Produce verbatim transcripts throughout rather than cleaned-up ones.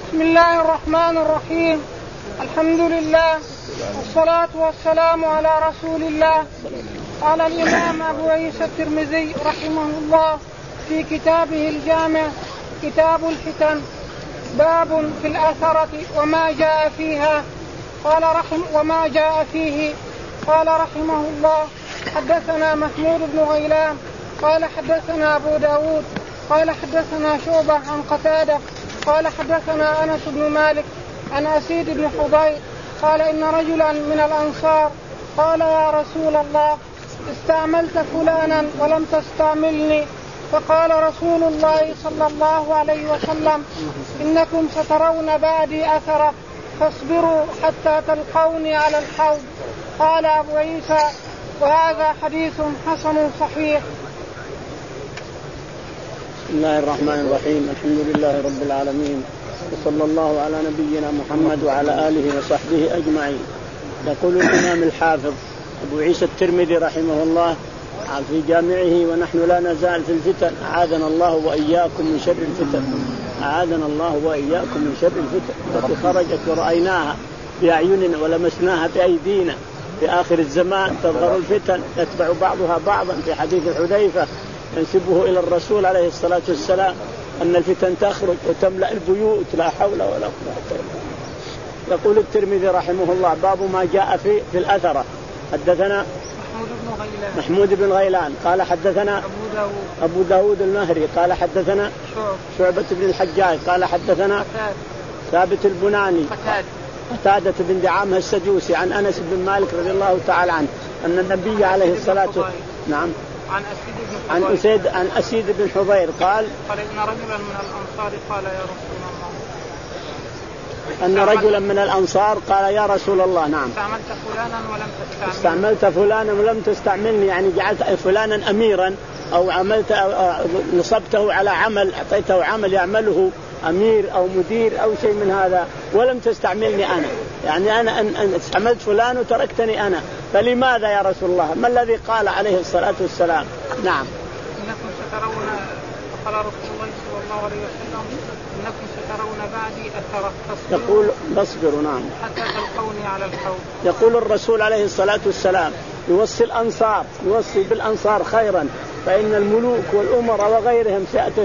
بسم الله الرحمن الرحيم. الحمد لله والصلاة والسلام على رسول الله. قال الإمام أبو عيسى الترمذي رحمه الله في كتابه الجامع كتاب الفتن باب في الأثرة وما جاء فيها قال رحم وما جاء فيه. قال رحمه الله حدثنا محمود بن غيلان قال حدثنا أبو داود قال حدثنا شعبة عن قتادة قال حدثنا أنس بن مالك عن أسيد بن حضير قال إن رجلا من الأنصار قال يا رسول الله استعملت فلانا ولم تستعملني، فقال رسول الله صلى الله عليه وسلم إنكم سترون بعدي أثرة فاصبروا حتى تلقوني على الحوض. قال أبو عيسى وهذا حديث حسن صحيح. بسم الله الرحمن الرحيم. الحمد لله رب العالمين وصلى الله على نبينا محمد وعلى آله وصحبه أجمعين. يقول الإمام الحافظ أبو عيسى الترمذي رحمه الله في جامعه ونحن لا نزال في الفتن أعاذنا الله وإياكم من شر الفتن أعاذنا الله وإياكم من شر الفتن التي خرجت ورأيناها بأعيننا ولمسناها بأيدينا في آخر الزمان. تظهر الفتن تتبع بعضها بعضا. في حديث حذيفة ينسبه إلى الرسول عليه الصلاة والسلام أن الفتن تخرج وتملأ البيوت لا حول ولا قوة إلا بالله. يقول الترمذي رحمه الله باب ما جاء في في الأثرة. حدثنا محمود بن غيلان محمود بن غيلان قال حدثنا أبو داود أبو داود المهري قال حدثنا شعبة بن الحجاج قال حدثنا ثابت البناني قتادة بن دعامة السدوسي عن أنس بن مالك رضي الله تعالى عنه أن النبي عليه الصلاة والسلام نعم عن أسيد بن عن أسيد عن أسيد بن حضير قال قال إن رجلا من الأنصار قال يا رسول الله أن رجلا من الأنصار قال يا رسول الله نعم استعملت فلانا ولم تستعملني استعملت فلانا ولم تستعملني يعني جعلت فلانا أميرا أو عملت أو نصبته على عمل أعطيته عمل يعمله أمير أو مدير أو شيء من هذا ولم تستعملني أنا، يعني أنا أن استعملت فلان وتركتني أنا، فلماذا يا رسول الله؟ ما الذي قال عليه الصلاة والسلام؟ نعم إنكم سترون قال رسول الله صلى الله عليه وسلم إنكم سترون بعدي أثرة يقول بصبروا نعم حتى تلقوني على الحوض. يقول الرسول عليه الصلاة والسلام يوصي الأنصار يوصي بالأنصار خيرا، فإن الملوك والأمراء وغيرهم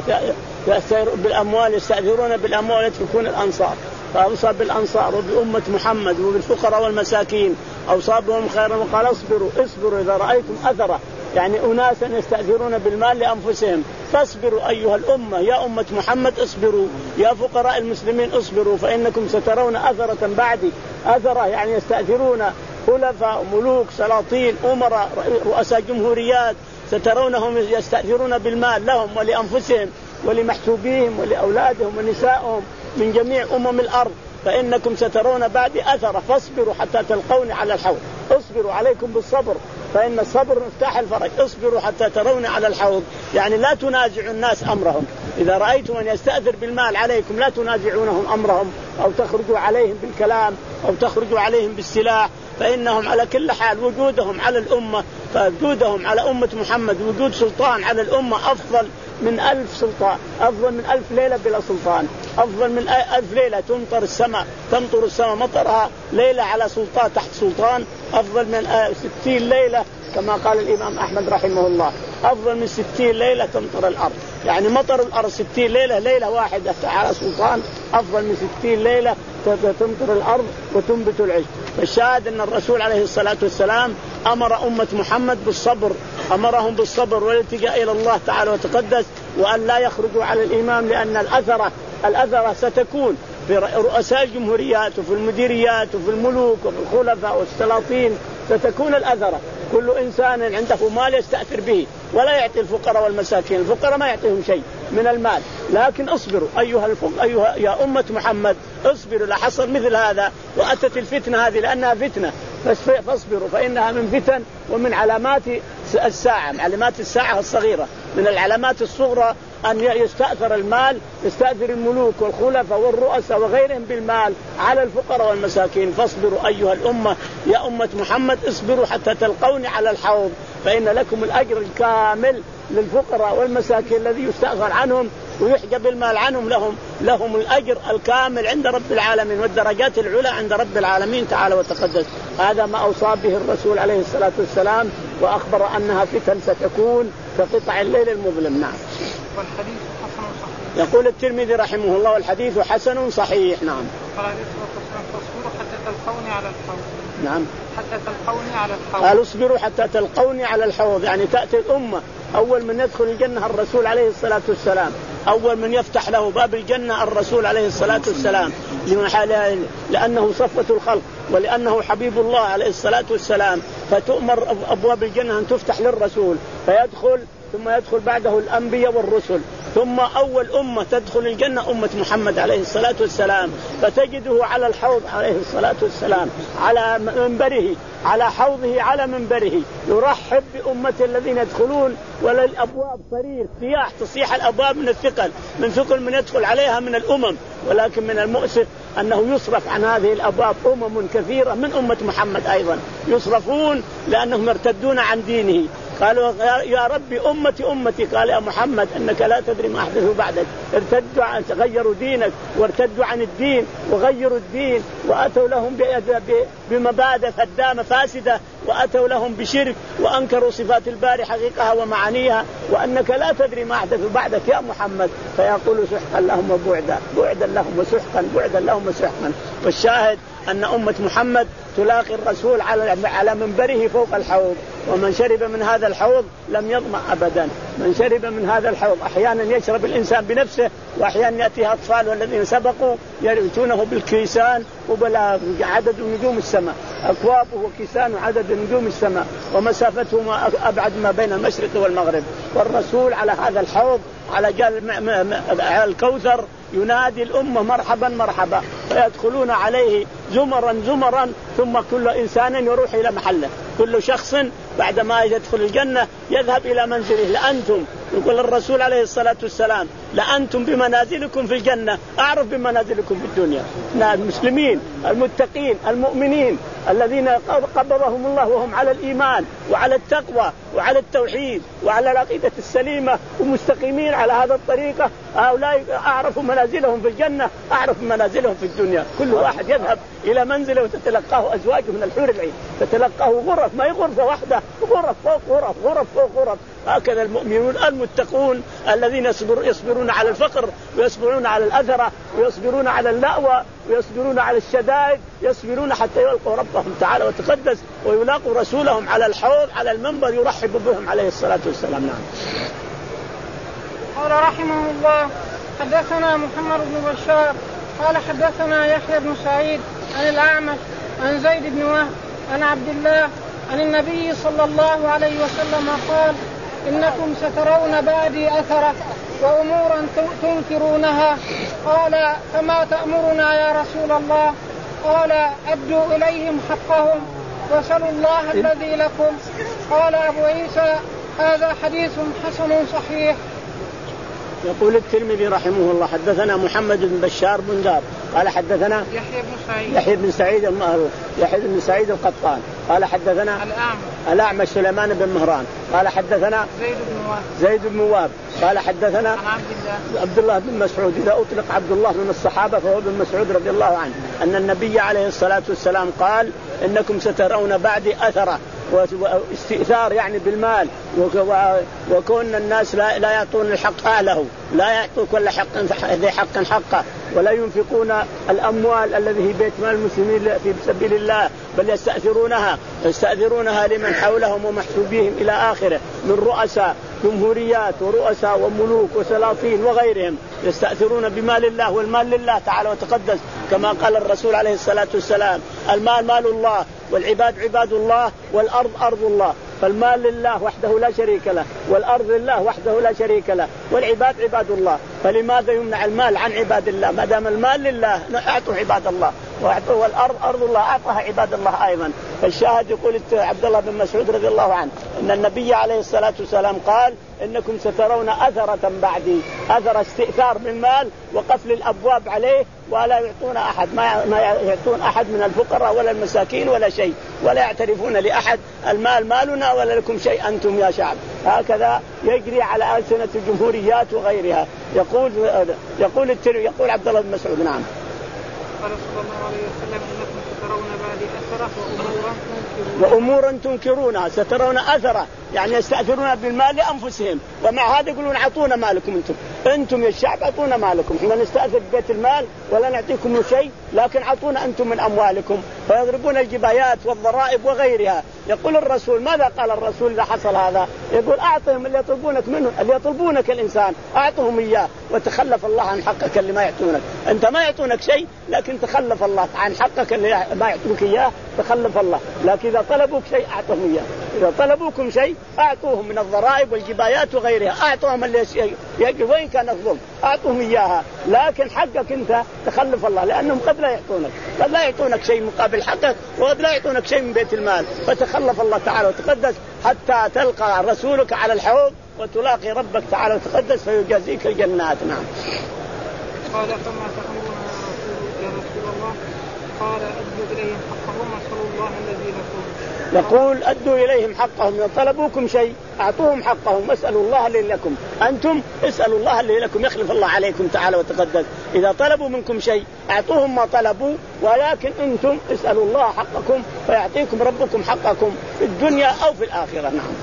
بالأموال يستأثرون بالأموال تكون الأنصار، فأوصى بالأنصار وبأمة محمد وبالفقراء والمساكين أوصى بهم خيرا وقال اصبروا اصبروا إذا رأيتم أثرة، يعني أناسا يستأثرون بالمال لأنفسهم فاصبروا أيها الأمة يا أمة محمد اصبروا يا فقراء المسلمين اصبروا فإنكم سترون أثرة بعدي. أثرة يعني يستأثرون خلفاء ملوك سلاطين أمراء رؤساء جمهوريات سترونهم يستأثرون بالمال لهم ولأنفسهم ولمحسوبيهم ولأولادهم ونسائهم من جميع أمم الأرض، فإنكم سترون بعد أثرة فاصبروا حتى تلقوني على الحوض. اصبروا عليكم بالصبر فإن الصبر مفتاح الفرج. اصبروا حتى تروني على الحوض، يعني لا تنازعوا الناس أمرهم. إذا رأيتم أن يستأثر بالمال عليكم لا تنازعونهم أمرهم أو تخرجوا عليهم بالكلام أو تخرجوا عليهم بالسلاح، فإنهم على كل حال وجودهم على الأمة فوجودهم على أمة محمد وجود سلطان على الأمة أفضل من ألف سلطان، أفضل من ألف ليلة بلا سلطان، أفضل من ألف ليلة تمطر السماء تمطر السماء مطرها ليلة على سلطان تحت سلطان، أفضل من ستين ليلة كما قال الإمام أحمد رحمه الله أفضل من ستين ليلة تمطر الأرض، يعني مطر الأرض ستين ليلة ليلة واحدة على سلطان أفضل من ستين ليلة تمطر الأرض وتنبت العشب. فالشاهد أن الرسول عليه الصلاة والسلام أمر أمة محمد بالصبر، أمرهم بالصبر والالتجاء إلى الله تعالى وتقدس وأن لا يخرجوا على الإمام، لأن الأثرة الأثرة ستكون في رؤساء الجمهوريات وفي المديريات وفي الملوك وفي الخلفاء والسلاطين ستكون الأثرة. كل إنسان عنده مال يستأثر به ولا يعطي الفقراء والمساكين، الفقراء ما يعطيهم شيء من المال، لكن اصبروا أيها الفقراء أيها يا أمة محمد اصبروا لحصل مثل هذا وأتت الفتنة هذه لأنها فتنة فاصبروا فإنها من فتن ومن علامات الساعة، علامات الساعة الصغيرة. من العلامات الصغرى أن يستأثر المال يستأثر الملوك والخلفاء والرؤساء وغيرهم بالمال على الفقراء والمساكين. فاصبروا أيها الأمة يا أمة محمد اصبروا حتى تلقوني على الحوض، فإن لكم الأجر الكامل للفقراء والمساكين الذي يستأثر عنهم ويحجب المال عنهم لهم لهم الأجر الكامل عند رب العالمين والدرجات العلى عند رب العالمين تعالى وتقدس. هذا ما أوصى به الرسول عليه الصلاة والسلام، وأخبر أنها فتن ستكون كقطع الليل المظلم. نعم. والحديث حسن صحيح. يقول الترمذي رحمه الله والحديث حسن صحيح. نعم. قال عليه الصلاة والسلام فاصبروا حتى تلقوني على الحوض. نعم. حتى تلقوني على الحوض. قال اصبروا حتى تلقوني على الحوض، يعني تأتي الأمة أول من يدخل الجنة الرسول عليه الصلاة والسلام، أول من يفتح له باب الجنة الرسول عليه الصلاة والسلام، لأنه صفة الخلق ولأنه حبيب الله عليه الصلاة والسلام، فتؤمر أبواب الجنة أن تفتح للرسول فيدخل، ثم يدخل بعده الأنبياء والرسل، ثم أول أمة تدخل الجنة أمة محمد عليه الصلاة والسلام، فتجده على الحوض عليه الصلاة والسلام على منبره على حوضه على منبره يرحب بأمة الذين يدخلون، ولا الأبواب صرير صياح تصيح الأبواب من الثقل من ثقل من يدخل عليها من الأمم، ولكن من المؤسف أنه يصرف عن هذه الأبواب أمم كثيرة من أمة محمد أيضا يصرفون لأنهم يرتدون عن دينه. قالوا يا ربي أمتي أمتي، قال يا محمد أنك لا تدري ما أحدثوا بعدك، ارتدوا عن غيروا دينك وارتدوا عن الدين وغيروا الدين وأتوا لهم بمبادئ هدامة فاسدة، وأتوا لهم بشرك وأنكروا صفات الباري حقيقها ومعانيها، وأنك لا تدري ما أحدثوا بعدك يا محمد، فيقول سحقا لهم وبعدا بعدا لهم وسحقا بعدا لهم وسحقا. والشاهد أن أمة محمد تلاقي الرسول على على منبره فوق الحوض، ومن شرب من هذا الحوض لم يظمأ أبدا. من شرب من هذا الحوض أحيانا يشرب الإنسان بنفسه، وأحيانا يأتيه أطفال والذين سبقوا يرثونه بالكيسان وبلا عدد نجوم السماء، أكوابه وكيسان عدد نجوم السماء ومسافته ما أبعد ما بين المشرق والمغرب، والرسول على هذا الحوض على جال على الكوثر ينادي الأمة مرحبا مرحبا، فيدخلون عليه زمرا زمرا، ثم كل إنسان يروح إلى محله، كل شخص بعدما يدخل الجنة يذهب إلى منزله. لأنتم، يقول الرسول عليه الصلاة والسلام، لأنتم بمنازلكم في الجنة أعرف بمنازلكم في الدنيا. المسلمين المتقين المؤمنين الذين قبضهم الله وهم على الإيمان وعلى التقوى وعلى التوحيد وعلى العقيدة السليمة ومستقيمين على هذا الطريقة، هؤلاء أعرف منازلهم في الجنة أعرف منازلهم في الدنيا. كل واحد يذهب إلى منزله وتتلقاه أزواجه من الحور العين، تتلقاه غرف، ما هي غرفة واحدة، غرف فوق غرف غرف فوق غرف. هكذا المؤمنون المتقون الذين يصبر يصبرون على الفقر ويصبرون على الأثرة ويصبرون على اللأوى ويصبرون على الشدائد، يصبرون حتى يلقوا ربهم تعالى وتقدس ويلاقوا رسولهم على الحوض على المنبر يرحب بهم عليه الصلاة والسلام. نعم. قال رحمه الله حدثنا محمد بن بشار قال حدثنا يحيى بن سعيد عن الأعمش عن زيد بن وهب عن عبد الله عن النبي صلى الله عليه وسلم قال إنكم سترون بعدي أثرة وأمورا تنكرونها. قال فما تأمرنا يا رسول الله؟ قال أدوا إليهم حقهم وسلوا الله الذي لكم. قال أبو عيسى هذا حديث حسن صحيح. يقول الترمذي رحمه الله حدثنا محمد بن بشار بن دار قال حدثنا يحيى بن سعيد يحيى بن سعيد يحيى بن سعيد القطان قال حدثنا الأعمش الأعمش سليمان بن مهران قال حدثنا زيد بن وهب زيد بن وهب قال حدثنا عن عبد الله عبد الله بن مسعود. إذا أطلق عبد الله من الصحابة فهو ابن مسعود رضي الله عنه أن النبي عليه الصلاة والسلام قال إنكم سترون بعدي أثرة واستئثار يعني بالمال، وكون الناس لا لا يعطون الحق أهله، لا يعطون كل حق ذي حق حقه، ولا ينفقون الأموال الذي هي بيت مال المسلمين في سبيل الله، بل يستأثرونها يستأثرونها لمن حولهم ومحسوبيهم إلى آخره من رؤساء جمهوريات ورؤساء وملوك وسلاطين وغيرهم، يستأثرون بمال الله، والمال لله تعالى وتقدس كما قال الرسول عليه الصلاة والسلام المال مال الله والعباد عباد الله والأرض أرض الله. فالمال لله وحده لا شريك له، والأرض لله وحده لا شريك له، والعباد عباد الله. فلماذا يمنع المال عن عباد الله؟ ما دام المال لله أعطوا عباد الله، والأرض أرض الله أعطاها عباد الله أيضا. فالشاهد يقول عبد الله بن مسعود رضي الله عنه أن النبي عليه الصلاة والسلام قال إنكم سترون أثرة بعدي، أثر استئثار بالمال وقفل الأبواب عليه، ولا يعطون أحد ما يعطون أحد من الفقراء ولا المساكين ولا شيء، ولا يعترفون لأحد المال مالنا ولا لكم شيء أنتم يا شعب. هكذا يجري على ألسنة الجمهوريات وغيرها. يقول يقول الترمذي يقول عبد الله بن مسعود نعم قال صلى الله عليه وسلم إنكم سترون بعدي أثرة وأمورا تنكرونها. سترون أثرة يعني يستأثرون بالمال لأنفسهم، ومع هذا يقولون أعطونا مالكم أنتم أنتم يا الشعب أعطونا مالكم، إحنا نستأثر ببيت المال ولا نعطيكم شيء لكن أعطونا أنتم من أموالكم. فيضربون الجبايات والضرائب وغيرها. يقول الرسول ماذا قال الرسول إذا حصل هذا؟ يقول أعطهم اللي يطلبونك منه، اللي يطلبونك الإنسان أعطهم إياه وتخلف الله عن حقك اللي ما يعطونك. أنت ما يعطونك شيء لكن تخلف الله عن حقك اللي ما يعطوك إياه، تخلف الله. لكن إذا طلبوك شيء أعطهم إياه، إذا طلبوكم شيء أعطوهم من الضرائب والجبايات وغيرها، أعطوهم اللي يجي وين كان الظلم أعطوهم إياها. لكن حقك أنت تخلف الله، لأنهم قد لا يعطونك قد لا يعطونك شيء مقابل حقك، وقد لا يعطونك شيء من بيت المال، فتخلف الله تعالى وتقدس حتى تلقى رسولك على الحوض وتلاقي ربك تعالى وتقدس فيجازيك الجنات. نعم. قال فما تأمرون يا رسول الله؟ قال أدوا إليهم حقهم واسألوا الله الذي لكم. يقول أدوا إليهم حقهم، إذا طلبوكم شيء أعطوهم حقهم واسألوا الله الذي لكم. أنتم اسألوا الله الذي لكم يخلف الله عليكم تعالى وتقدس. إذا طلبوا منكم شيء أعطوهم ما طلبوا، ولكن أنتم اسألوا الله حقكم فيعطيكم ربكم حقكم في الدنيا أو في الآخرة. نعم.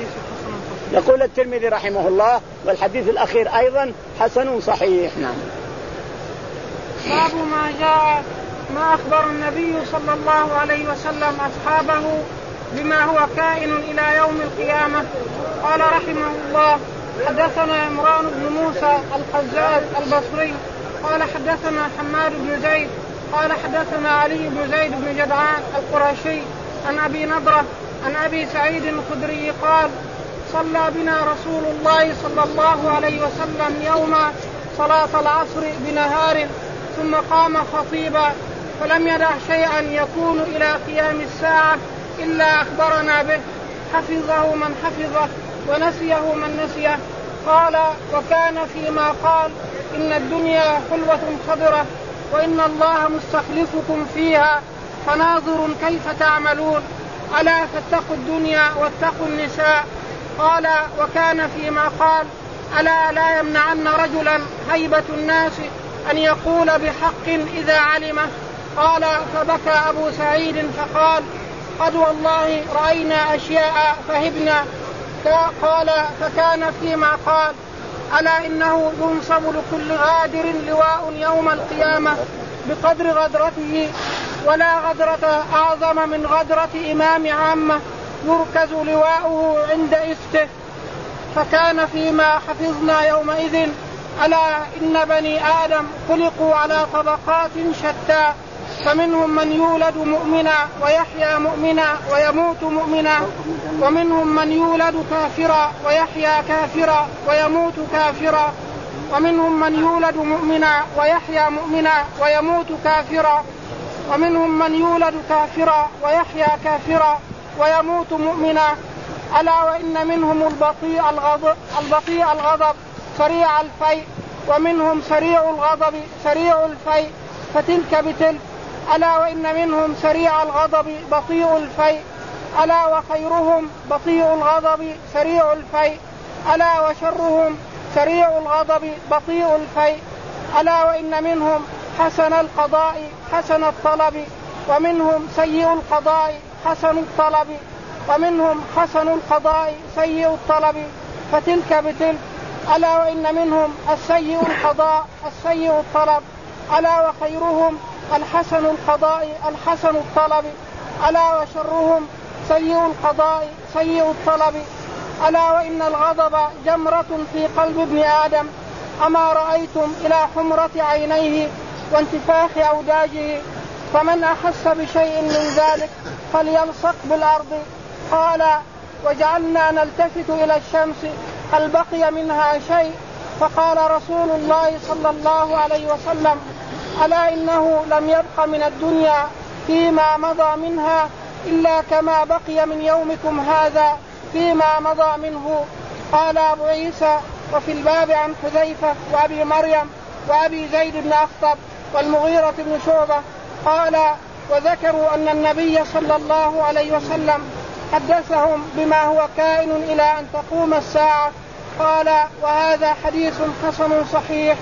يقول الترمذي رحمه الله والحديث الأخير أيضا حسن صحيح. نعم. باب ما جاء ما أخبر النبي صلى الله عليه وسلم أصحابه بما هو كائن إلى يوم القيامة. قال رحمه الله حدثنا عمران بن موسى الحزاز البصري قال حدثنا حماد بن زيد قال حدثنا علي بن زيد بن جدعان القرشي عن أبي نضرة عن أبي سعيد الخدري قال صلى بنا رسول الله صلى الله عليه وسلم يوما صلاة العصر بنهار ثم قام خطيبا فلم يدع شيئا يكون إلى قيام الساعة إلا أخبرنا به حفظه من حفظه ونسيه من نسيه. قال وكان فيما قال إن الدنيا حلوة خضرة وإن الله مستخلفكم فيها فناظر كيف تعملون ألا فاتقوا الدنيا واتقوا النساء. قال وكان فيما قال ألا لا يمنعن رجلا هيبة الناس أن يقول بحق إذا علمه. قال فبكى أبو سعيد فقال قد والله رأينا أشياء فهبنا. قال فكان فيما قال ألا إنه ينصب لكل غادر لواء يوم القيامة بقدر غدرته ولا غدرة أعظم من غدرة إمام عامة يركز لواؤه عند إفته. فكان فيما حفظنا يومئذ ألا إن بني آدم خلقوا على طبقات شتى فمنهم من يولد مؤمنا ويحيى مؤمنا ويموت مؤمنا ومنهم من يولد كافرا ويحيى كافرا ويموت كافرا ومنهم من يولد مؤمنا ويحيى مؤمنا ويموت كافرا ومنهم من يولد كافرا ويحيى كافرا ويموت مؤمنا. ألا وإن منهم البطيء الغضب, البطيء الغضب سريع الفيء ومنهم سريع الغضب سريع الفيء فتلك بتلك. ألا وإن منهم سريع الغضب بطيء الفيء ألا وخيرهم بطيء الغضب سريع الفيء ألا وشرهم سريع الغضب بطيء الفيء. ألا وإن منهم حسن القضاء حسن الطلب ومنهم سيء القضاء حسن الطلب ومنهم حسن القضاء سيء الطلب فتلك بتلك. ألا وإن منهم السيء القضاء السيء الطلب ألا وخيرهم الحسن القضاء الحسن الطلب ألا وشرهم سيء القضاء سيء الطلب. ألا وإن الغضب جمرة في قلب ابن آدم أما رأيتم إلى حمرة عينيه وانتفاخ أوداجه فمن أحس بشيء من ذلك فليلصق بالأرض. قال وجعلنا نلتفت إلى الشمس هل بقي منها شيء فقال رسول الله صلى الله عليه وسلم ألا إنه لم يبق من الدنيا فيما مضى منها إلا كما بقي من يومكم هذا فيما مضى منه. قال أبو عيسى وفي الباب عن حذيفة وأبي مريم وأبي زيد بن أخطب والمغيرة بن شعبة قال وذكروا أن النبي صلى الله عليه وسلم حدثهم بما هو كائن إلى أن تقوم الساعة. قال وهذا حديث حسن صحيح.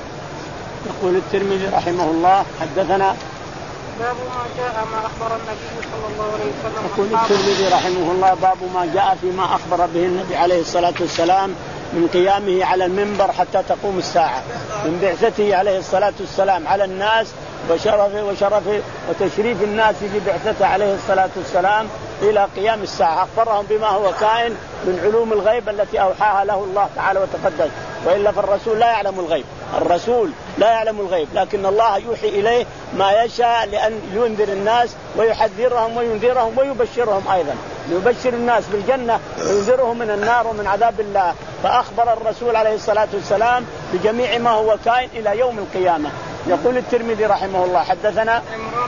يقول الترمذي رحمه الله حدثنا باب ما جاء ما أخبر النبي صلى الله عليه وسلم. يقول الترمذي رحمه الله باب ما جاء فيما أخبر به النبي عليه الصلاة والسلام من قيامه على المنبر حتى تقوم الساعة، من بعثته عليه الصلاة والسلام على الناس وشرف وشرف وتشريف الناس ببعثته عليه الصلاة والسلام إلى قيام الساعة. أخبرهم بما هو كائن من علوم الغيب التي أوحاها له الله تعالى وتقدس، وإلا فالرسول لا يعلم الغيب، الرسول لا يعلم الغيب، لكن الله يوحي إليه ما يشاء لأن ينذر الناس ويحذرهم وينذرهم ويبشرهم أيضا، يبشر الناس بالجنة وينذرهم من النار ومن عذاب الله. فأخبر الرسول عليه الصلاة والسلام بجميع ما هو كائن إلى يوم القيامة. يقول الترمذي رحمه الله حدثنا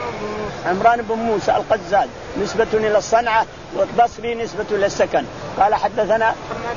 عمران بن موسى القزاز نسبة إلى الصنعة، والبصري نسبة إلى السكن. قال حدثنا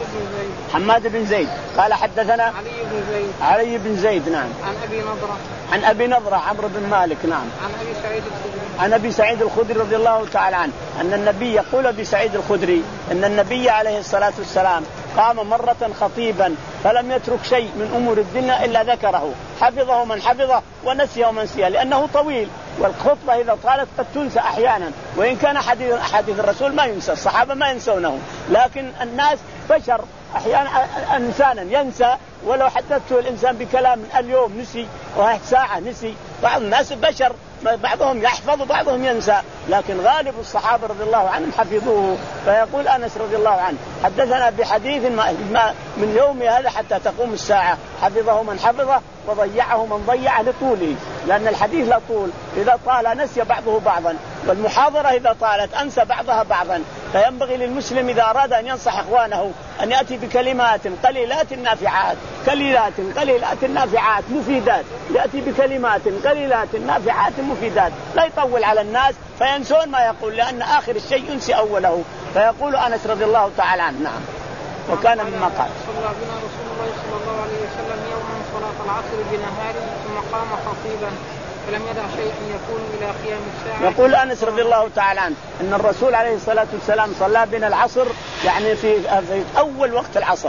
حماد بن زيد قال حدثنا علي بن زيد علي بن زيد نعم عن أبي نضرة عن أبي نضرة عمرو بن مالك نعم عن أبي سعيد الخدري عن أبي سعيد الخدري رضي الله تعالى عنه أن النبي يقول أبي سعيد الخدري أن النبي عليه الصلاة والسلام قام مرة خطيبا فلم يترك شيء من أمور الدنيا إلا ذكره، حفظه من حفظه ونسيه من نسيه، لأنه طويل، والخطبة إذا طالت قد تنسى أحيانا، وإن كان حديث حديث الرسول ما ينسى، الصحابة ما ينسونه، لكن الناس بشر أحيانا إنسانا ينسى، ولو حدثته الإنسان بكلام اليوم نسي وهي ساعة نسي. بعض الناس بشر بعضهم يحفظ وبعضهم ينسى، لكن غالب الصحابة رضي الله عنهم حفظوه. فيقول أنس رضي الله عنه حدثنا بحديث ما من يوم هذا حتى تقوم الساعة، حفظه من حفظه وضيعه من ضيعه لطوله، لأن الحديث لا طول، إذا طال نسي بعضه بعضا، والمحاضرة إذا طالت أنسى بعضها بعضا. فينبغي للمسلم إذا أراد أن ينصح إخوانه أن يأتي بكلمات قليلات نافعات قليلات قليلات نافعات مفيدات، يأتي بكلمات قليلات نافعات مفيدات، لا يطول على الناس فينسون ما يقول، لأن آخر الشيء ينسي أوله. فيقول أنس رضي الله تعالى عنه نعم وكان مما قال صلى بنا رسول الله صلى الله عليه وسلم يوما صلاة العصر بنهار ثم قام خطيبا فلم يدع شيء يكون إلى قيام الساعة. يقول أنس رضي الله تعالى عنه أن الرسول عليه الصلاة والسلام صلى بنا العصر يعني في, في أول وقت العصر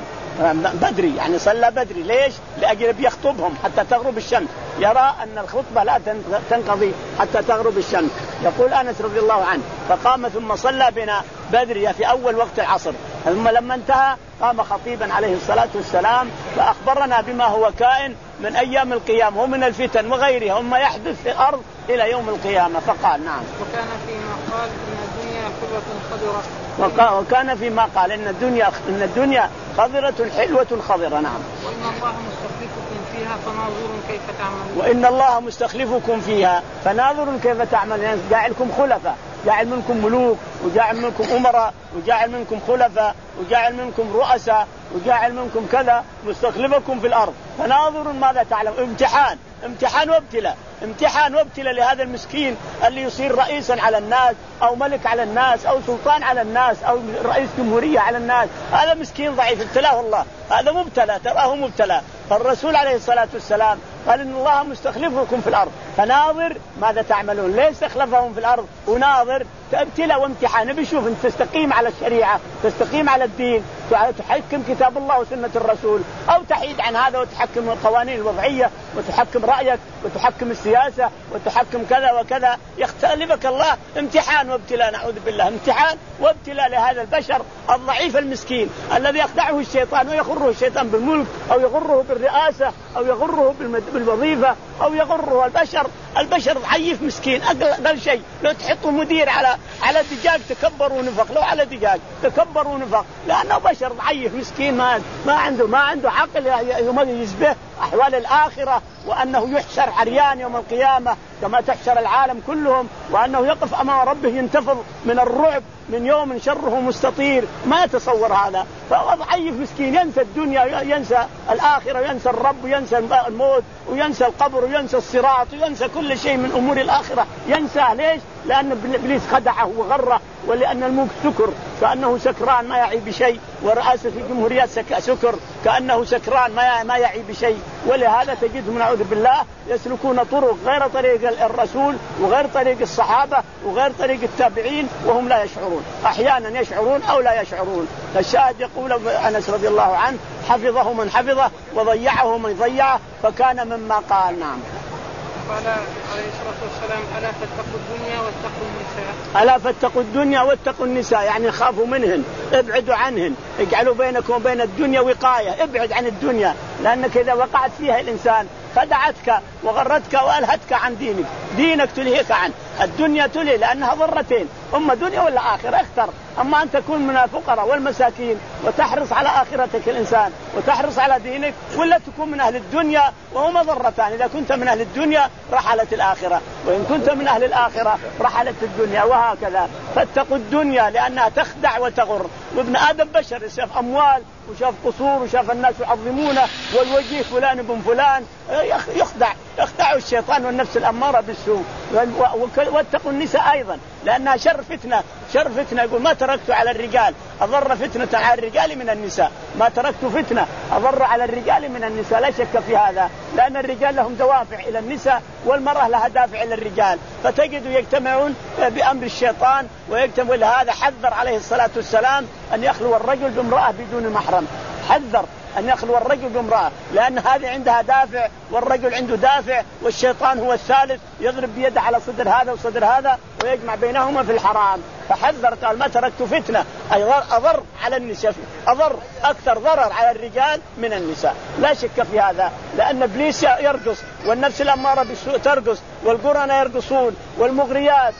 بدري، يعني صلى بدري. ليش؟ لأجل بيخطبهم حتى تغرب الشمس، يرى أن الخطبة لا تنقضي حتى تغرب الشمس. يقول أنس رضي الله عنه فقام ثم صلى بنا بدري في أول وقت العصر، ثم لما انتهى قام خطيبا عليه الصلاة والسلام فأخبرنا بما هو كائن من أيام القيامة ومن الفتن وغيرها وما يحدث في الأرض إلى يوم القيامة. فقال نعم وكان فيما قال إن الدنيا خضرة خضرة وكان فيما قال إن الدنيا إن الدنيا خضرة حلوة خضرة نعم وإن الله مستخلفكم فيها فناظر كيف تعملون وإن الله مستخلفكم فيها فناظر كيف تعملون، يعني جاعلكم خلفاء، جاعل منكم ملوك وجاعل منكم أمراء وجاعل منكم خلفاء وجاعل منكم رؤساء وجاعل منكم كذا، مستخلفكم في الأرض فناظر ماذا تعلم. امتحان امتحان وابتلاء امتحان وابتلاء لهذا المسكين اللي يصير رئيسا على الناس أو ملك على الناس أو سلطان على الناس أو رئيس جمهورية على الناس. هذا مسكين ضعيف ابتلاه الله، هذا مبتلى، تراه مبتلى. فالرسول عليه الصلاة والسلام قال إن الله مستخلفكم في الأرض فناظر ماذا تعملون. ليش استخلفهم في الأرض وناظر؟ ابتلاء وامتحان، بيشوف أنت تستقيم على الشريعة، تستقيم على الدين، تحكم كتاب الله وسنة الرسول، أو تحيد عن هذا وتحكم القوانين الوضعية وتحكم رأيك وتحكم السياسة وتحكم كذا وكذا. يختلفك الله امتحان وابتلاء، نعوذ بالله، امتحان وابتلاء لهذا البشر الضعيف المسكين الذي يخدعه الشيطان ويغره الشيطان بالملك أو يغره بالرئاسة أو يغره بالوظيفة أو يغره البشر. البشر ضعيف مسكين، أقل شيء لو تحطه مدير على على دجاج تكبر ونفق، لو على دجاج تكبر ونفق، لأنه بشر ضعيف مسكين ما ما عنده ما عنده عقل يميز به أحوال الآخرة، وأنه يحشر عريان يوم القيامة كما تحشر العالم كلهم، وأنه يقف أمام ربه ينتفض من الرعب من يوم شره مستطير، ما يتصور هذا. فهو ضعيف مسكين، ينسى الدنيا ينسى الآخرة وينسى الرب وينسى الموت وينسى القبر وينسى الصراط وينسى كل شيء من أمور الآخرة ينسى. ليش؟ لأن إبليس خدعه وغره، ولأن الملك سكر كأنه سكران ما يعي بشيء، ورئاسة الجمهورية سكر كأنه سكران ما ما يعي بشيء. ولهذا تجدهم نعوذ بالله يسلكون طرق غير طريق الرسول وغير طريق الصحابة وغير طريق التابعين وهم لا يشعرون. يشعرون، أحيانا يشعرون أو لا يشعرون. الشاهد يقول أنس رضي الله عنه حفظه من حفظه وضيعه من ضيعه فكان مما قال. نعم. قال عليه الصلاة والسلام ألا فاتقوا الدنيا واتقوا النساء. ألا فاتقوا الدنيا واتقوا النساء، يعني خافوا منهن، ابعدوا عنهن، اجعلوا بينكم وبين الدنيا وقاية، ابعد عن الدنيا، لأنك إذا وقعت فيها الإنسان خدعتك وغرتك وألهتك عن دينك، دينك تلهيك عنه، الدنيا تلهي لأنها ضرتين، أما دنيا ولا آخرة اختر. أما أن تكون من الفقراء والمساكين وتحرص على آخرتك الإنسان وتحرص على دينك، ولا تكون من أهل الدنيا وهما ضرتان. إذا كنت من أهل الدنيا رحلت الآخرة، وإن كنت من أهل الآخرة رحلت الدنيا، وهكذا. فاتقوا الدنيا لأنها تخدع وتغر، وابن آدم بشر شاف أموال وشاف قصور وشاف الناس يعظمونه والوجيه فلان ابن فلان، يخدع يخدع الشيطان والنفس الأمارة بالسوء. واتقوا النساء أيضا لأنها شر فتنة، شر فتنة. يقول ما تركت على الرجال أضر فتنة على الرجال من النساء، ما تركت فتنة أضر على الرجال من النساء، لا شك في هذا، لأن الرجال لهم دوافع إلى النساء والمرأة لها دافع إلى الرجال، فتجدوا يجتمعون بأمر الشيطان ويجتمعوا. لهذا حذر عليه الصلاة والسلام أن يخلو الرجل بامرأة بدون محرم، حذر أن يخلو الرجل بامرأة، لأن هذه عندها دافع والرجل عنده دافع، والشيطان هو الثالث يضرب بيده على صدر هذا وصدر هذا ويجمع بينهما في الحرام. فحذر قال ما تركت فتنة أي أضر على النساء، أضر أكثر ضرر على الرجال من النساء، لا شك في هذا، لأن إبليس يرقص والنفس الأمارة بالسوء ترقص والقرناء يرقصون والمغريات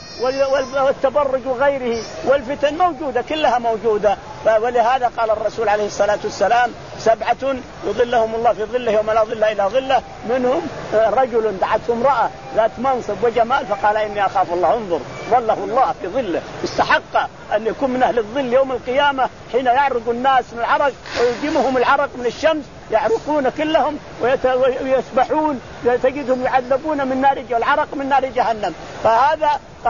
والتبرج وغيره والفتن موجودة كلها موجودة. ولهذا قال الرسول عليه الصلاة والسلام سبعة يظلهم الله في ظله يوم لا ظل إلا ظله، منهم رجل دعته امرأة ذات منصب وجمال فقال إني أخاف الله، انظر ظله الله في ظله، استحق أن يكون من أهل الظل يوم القيامة حين يعرق الناس من العرق ويلجمهم العرق من الشمس، يعرقون كلهم ويسبحون، تجدهم يعذبون من نار العرق من نار جهنم. فهذا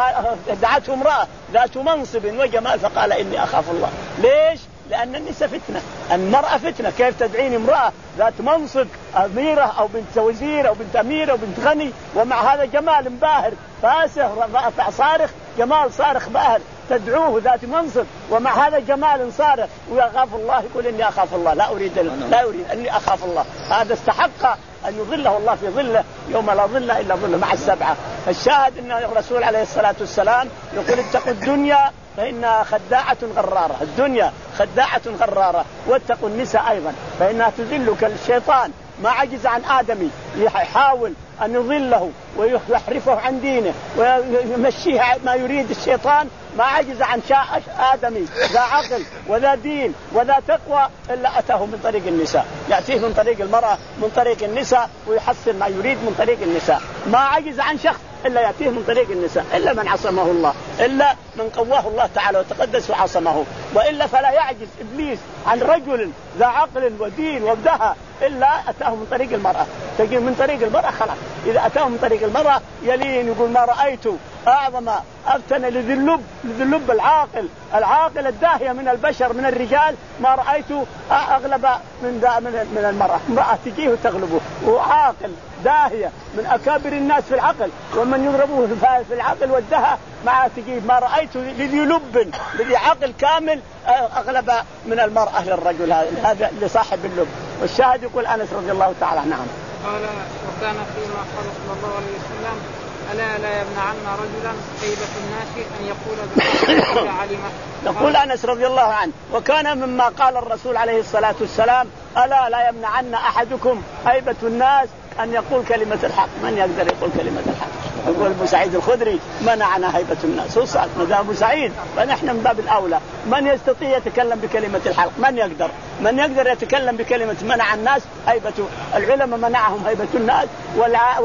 دعته امرأة ذات منصب وجمال فقال إني أخاف الله. ليش؟ لأن النساء فتنة، المرأة فتنة. كيف تدعين امرأة ذات منصب أميرة أو بنت وزير أو بنت أميرة أو بنت غني ومع هذا جمال باهر فاسخ صارخ، جمال صارخ باهر، تدعوه ذات منصب ومع هذا جمال صارخ ويخاف الله، يقول إني أخاف الله، لا أريد لا أريد أني أخاف الله. هذا استحق أن يظله الله في ظله يوم لا ظل إلا ظله مع السبعة. الشاهد أن الرسول عليه الصلاة والسلام يقول اتقوا الدنيا فإنها خداعة غرارة، الدنيا خداعة غرارة، واتقوا النساء أيضا فإنها تذلك الشيطان، ما عجز عن آدمي يحاول أن يضله ويحرفه عن دينه ويمشيه ما يريد الشيطان، ما عجز عن شاء آدمي ذا عقل وذا دين وذا تقوى إلا أتاه من طريق النساء، يأتيه من طريق المرأة من طريق النساء ويحصل ما يريد من طريق النساء. ما عجز عن شخص إلا يأتيه من طريق النساء، إلا من عصمه الله، إلا من قواه الله تعالى وتقدس وعصمه، وإلا فلا يعجز إبليس عن رجل ذا عقل ودين وبدها إلا أتاه من طريق المرأة. تجي من طريق المرأة خلاص، إذا أتاه من طريق المرأة يلين يقول ما رأيت أعظم أفتن لذي اللب، لذي اللب العاقل العاقل الداهية من البشر من الرجال، ما رأيت أغلب من من المرأة، امرأة تجيه تغلبه وعاقل داهية من أكابر الناس في العقل ومن يضربوه في العقل والدهى مع تجيب، ما رأيت لذي لب لذي عقل كامل أغلب من المرأة للرجل هذا لصاحب اللب. والشاهد يقول أنس رضي الله تعالى نعم قال وكان فيما قال صلى الله عليه وسلم ألا لا يمنعن رجلا هيبة الناس أن يقول علمه. يقول أنس رضي الله عنه وكان مما قال الرسول عليه الصلاة والسلام ألا لا يمنعن أحدكم هيبة الناس أن يقول كلمة الحق. من يقدر يقول كلمة الحق؟ يقول أبو سعيد الخدري منعنا هيبة الناس، هو صعب ماذا أبو سعيد، فنحن من باب الأولى من يستطيع يتكلم بكلمة الحق؟ من يقدر من يقدر يتكلم بكلمة منع الناس هيبته. العلماء منعهم هيبة الناس والع...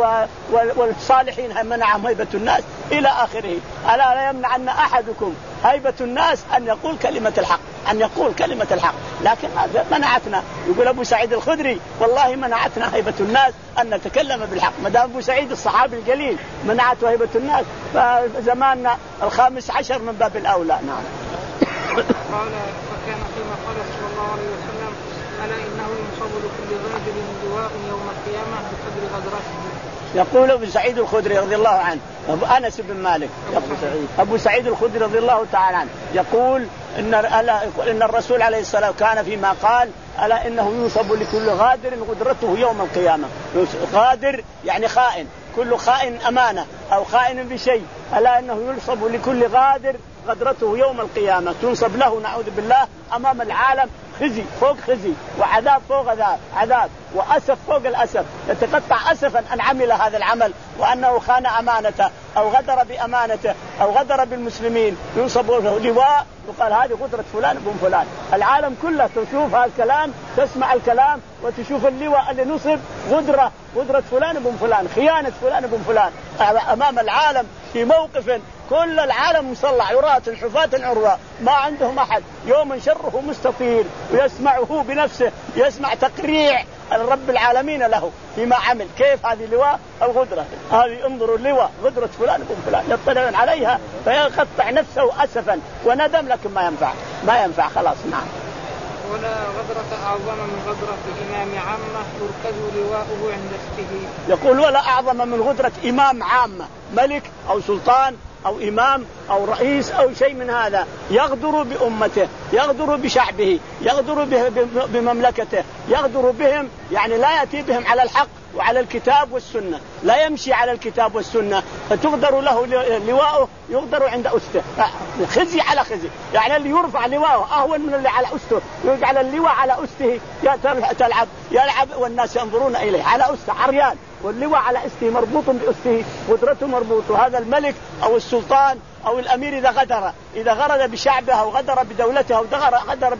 والصالحين منعهم هيبة الناس إلى آخره. ألا لا يمنعن أحدكم هيبة الناس أن يقول كلمة الحق، أن يقول كلمة الحق، لكن منعتنا. يقول أبو سعيد الخدري والله منعتنا هيبة الناس أن نتكلم بالحق. مدام أبو سعيد الصحابي الجليل منعته هيبة الناس، فزماننا الخامس عشر من باب الأولى. نعم. قال فكان فيما قال صلى الله عليه وسلم ألا إنه ينصب لكل رجل لواء يوم القيامة بقدر غدرته. يقول ابو سعيد الخدري رضي الله عنه، أبو أنس بن مالك، أبو سعيد, أبو سعيد الخدري رضي الله تعالى عنه يقول إن, إن الرسول عليه الصلاة والسلام كان فيما قال: ألا إنه ينصب لكل غادر غدرته يوم القيامة. غادر يعني خائن، كل خائن أمانة أو خائن بشيء، ألا إنه ينصب لكل غادر غدرته يوم القيامة، تنصب له نعوذ بالله أمام العالم خزي فوق خزي، وعذاب فوق عذاب، وأسف فوق الأسف، يتقطع أسفا أن عمل هذا العمل وأنه خان أمانته أو غدر بأمانته أو غدر بالمسلمين، ينصب له لواء وقال هذه غدرة فلان بن فلان. العالم كله تشوف هذا الكلام، تسمع الكلام وتشوف اللواء اللي نصب غدرة غدرة فلان بن فلان، خيانة فلان بن فلان أمام العالم في موقف كل العالم مصلع عراة حفاة عراة، ما عندهم أحد، يوم شره مستطير ويسمعه بنفسه، يسمع تقريع الرب العالمين له فيما عمل. كيف هذه لواء الغدرة؟ هذه انظروا اللواء غدرة فلان بن فلان، يطلعون عليها فيقطع نفسه أسفا وندم، لكن ما ينفع ما ينفع خلاص. نعم. ولا غدرة أعظم من غدرة إمام عامة يركز لواؤه عند استه. يقول ولا أعظم من غدرة إمام عامة، ملك أو سلطان أو إمام أو رئيس أو شيء من هذا، يغدر بأمته، يغدر بشعبه، يغدر بمملكته، يغدر بهم، يعني لا يأتي بهم على الحق وعلى الكتاب والسنة، لا يمشي على الكتاب والسنة، فتغدر له لواءه، يغدر عند أسته، خزي على خزي، يعني اللي يرفع لواءه أهون من اللي على أسته، يجعل اللواء على أسته تلعب يلعب والناس ينظرون إليه على أسته عريان، واللواء على أسته مربوط بأسته، قدرته مربوط. هذا الملك أو السلطان أو الأمير إذا غدر إذا غرد بشعبه أو غدر بدولته أو غدر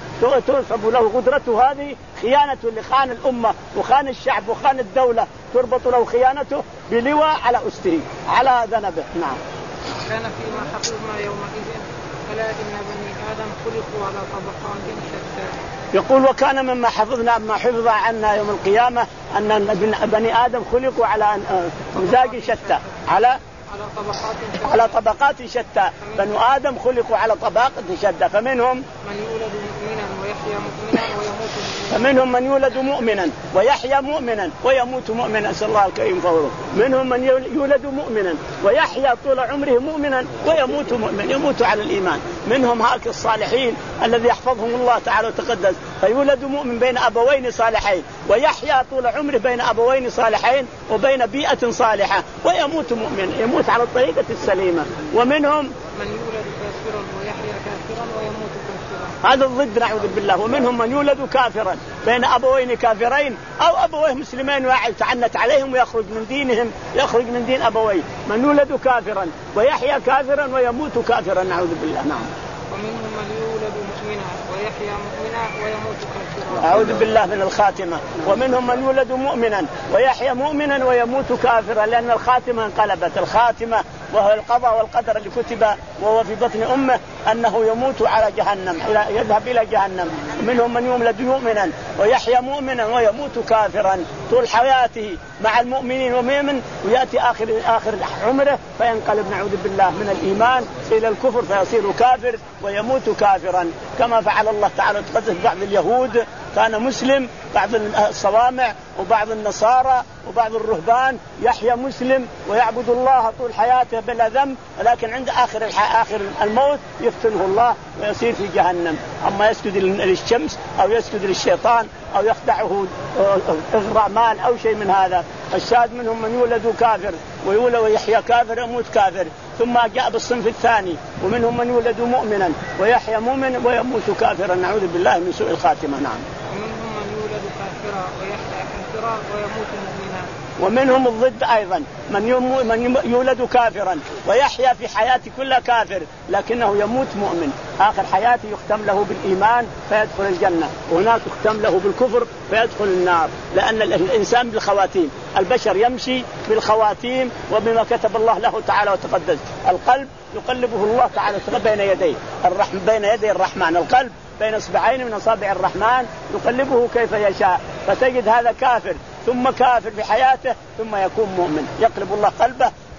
تنصب له غدرته، هذه خيانة لخان الأمة وخان الشعب وخان الدولة، تربط له خيانته بلواء على أسته على ذنبه. نعم. كان فيما حفظنا يومئذ ألا إن بني آدم خلقوا على طبقات شتى. يقول وكان مما حفظنا ما حفظ عنا يوم القيامة أن بني آدم خلقوا على مزاج شتى، على على طبقات شتى. على طبقات شتى، بنو آدم خلقوا على طبقات شتى، فمنهم من يولد مؤمنا ويحيى مؤمنا ويموت مؤمنا. فمنهم من يولد مؤمنا ويحيى مؤمنا ويموت مؤمنا، أسأل الله الكريم فوره. منهم من يولد مؤمنا ويحيى طول عمره مؤمنا ويموت مؤمنا، يموت على الإيمان. منهم هاك الصالحين الذي يحفظهم الله تعالى وتقدس، فيولد مؤمن بين أبوين صالحين، ويحيى طول عمره بين أبوين صالحين وبين بيئة صالحة، ويموت مؤمن، يموت على الطريقة السليمة. ومنهم من يولد كافرا ويحيى كافرا ويموت كافرا، هذا الضد نعوذ بالله. ومنهم من يولد كافرا بين أبوين كافرين أو أبوين مسلمين ويتعنت عليهم ويخرج من دينهم، يخرج من دين أبويه. من يولد كافرا ويحيى كافرا ويموت كافرا، نعوذ بالله. نعم. ومنهم من يولد مؤمنا ويحيى مؤمنا ويموت كافرا، أعوذ بالله من الخاتمة. ومنهم من يولد مؤمنا ويحيى مؤمنا ويموت كافرا، لأن الخاتمة انقلبت. الخاتمة وهو القضاء والقدر اللي كتب وهو في بطن أمه أنه يموت على جهنم، يذهب إلى جهنم. منهم من يولد مؤمنا ويحيى مؤمنا ويموت كافرا طول حياته مع المؤمنين ومؤمن، ويأتي آخر آخر عمره فينقلب نعوذ بالله من الإيمان إلى الكفر فيصير كافر ويموت كافرا، كما فعل الله تعالى وتقدس بعض اليهود كان مسلم، بعض الصوامع وبعض النصارى وبعض الرهبان يحيى مسلم ويعبد الله طول حياته بلا ذنب، لكن عند آخر آخر الموت يفتنه الله ويصير في جهنم. أما يسجد للشمس أو يسجد للشيطان أو يخدعه إغراء مال أو شيء من هذا. الشاهد منهم من يولد كافر ويولد ويحيى كافر يموت كافر. ثم جاء بالصنف الثاني ومنهم من يولد مؤمنا ويحيى مؤمنا ويموت كافرا، نعوذ بالله من سوء الخاتمة. نعم. ومنهم من يولد كافرا ويحيى كافرا ويموت مؤمنا. ومنهم الضد أيضا، من من يولد كافرا ويحيى في حياته كلها كافر لكنه يموت مؤمن، آخر حياته يختم له بالإيمان فيدخل الجنة، وهناك يختم له بالكفر فيدخل النار، لأن الإنسان بالخواتيم، البشر يمشي بالخواتيم وبما كتب الله له تعالى وتقدس. القلب يقلبه الله تعالى بين يديه الرحم بين يدي الرحمن، القلب بين اصبعين من اصابع الرحمن يقلبه كيف يشاء، فتجد هذا كافر ثم كافر في حياته ثم يكون مؤمن، يقلب الله قلبه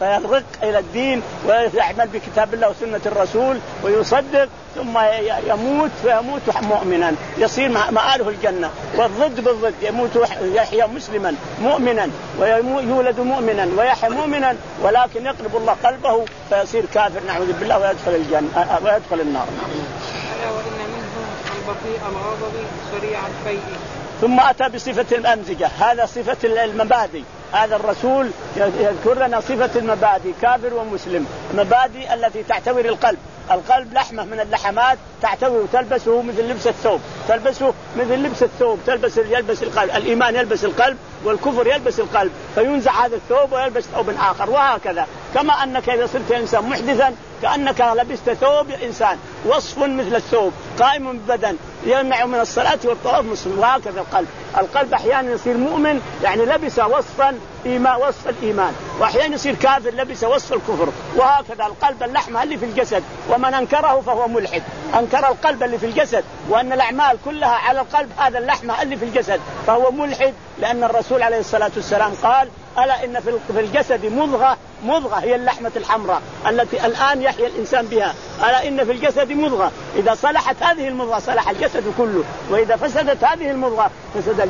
فيرق إلى الدين ويعمل بكتاب الله وسنة الرسول ويصدق ثم يموت فيموت مؤمنا يصير مآله الجنة. والضد بالضد يموت يحيى مسلما مؤمنا ويولد مؤمنا ويحيى مؤمنا ولكن يقلب الله قلبه فيصير كافر نعوذ بالله ويدخل الجنة ويدخل النار. ألا وإن منهم البطيء الغضب سريع الفيء. ثم أتى بصفة الأمزجة، هذا صفة المبادئ. هذا الرسول يذكر لنا صفة المبادئ كافر ومسلم. المبادئ التي تعتبر القلب، القلب لحمة من اللحمات تعتبر وتلبسه مثل لبس الثوب، تلبسه مثل لبس الثوب تلبس يلبس القلب. الإيمان يلبس القلب والكفر يلبس القلب فينزع هذا الثوب ويلبس ثوب آخر. وهكذا كما أنك إذا صرت إنسان محدثا كأنك لبست ثوب إنسان وصف مثل الثوب قائم ببدن يمنع من الصلاة والطواف مسلم. وهكذا القلب، القلب أحيانا يصير مؤمن يعني لبس وصفا إيمان وصف الإيمان، وأحيانا يصير كافر لبس وصف الكفر. وهكذا القلب اللحمة اللي في الجسد ومن أنكره فهو ملحد. أنكر القلب اللي في الجسد وأن الأعمال كلها على القلب، هذا اللحمة اللي في الجسد فهو ملحد، لأن الرسول عليه الصلاة والسلام قال ألا إن في الجسد مضغة، مضغة هي اللحمة الحمراء التي الآن يحيا الإنسان بها. ألا إن في الجسد مضغة إذا صلحت هذه المضغة صلح الجسد كله، وإذا فسدت هذه المضغة فسد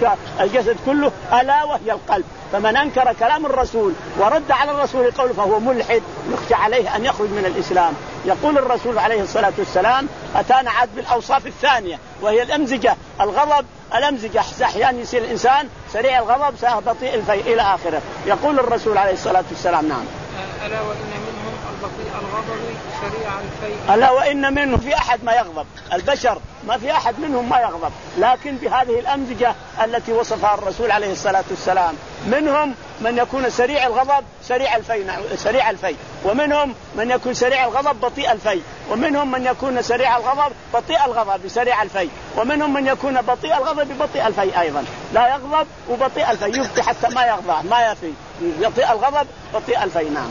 الجسد كله، ألا وهي القلب. فمن أنكر كلام الرسول ورد على الرسول قوله فهو ملحد يخشى عليه أن يخرج من الإسلام. يقول الرسول عليه الصلاة والسلام أتانا عاد بالأوصاف الثانية وهي الأمزجة، الغضب الأمزجة. أحيانا يصير الإنسان سريع الغضب بطيء الفيء إلى آخره. يقول الرسول عليه الصلاة والسلام نعم ألا وإن منهم البطيء الغضب سريع الفيء. ألا وإن منهم في أحد ما يغضب، البشر ما في أحد منهم ما يغضب، لكن بهذه الأمزجة التي وصفها الرسول عليه الصلاة والسلام. منهم من يكون سريع الغضب سريع الفيء سريع الفيء ومنهم من يكون سريع الغضب بطيء الفيء، ومنهم من يكون سريع الغضب بطيء الغضب سريع الفيء، ومنهم من يكون بطيء الغضب بطيء الفيء أيضا، لا يغضب وبطيء الفيء يبقي حتى ما يغضب ما يفي بطيء الغضب بطيء الفيء. نعم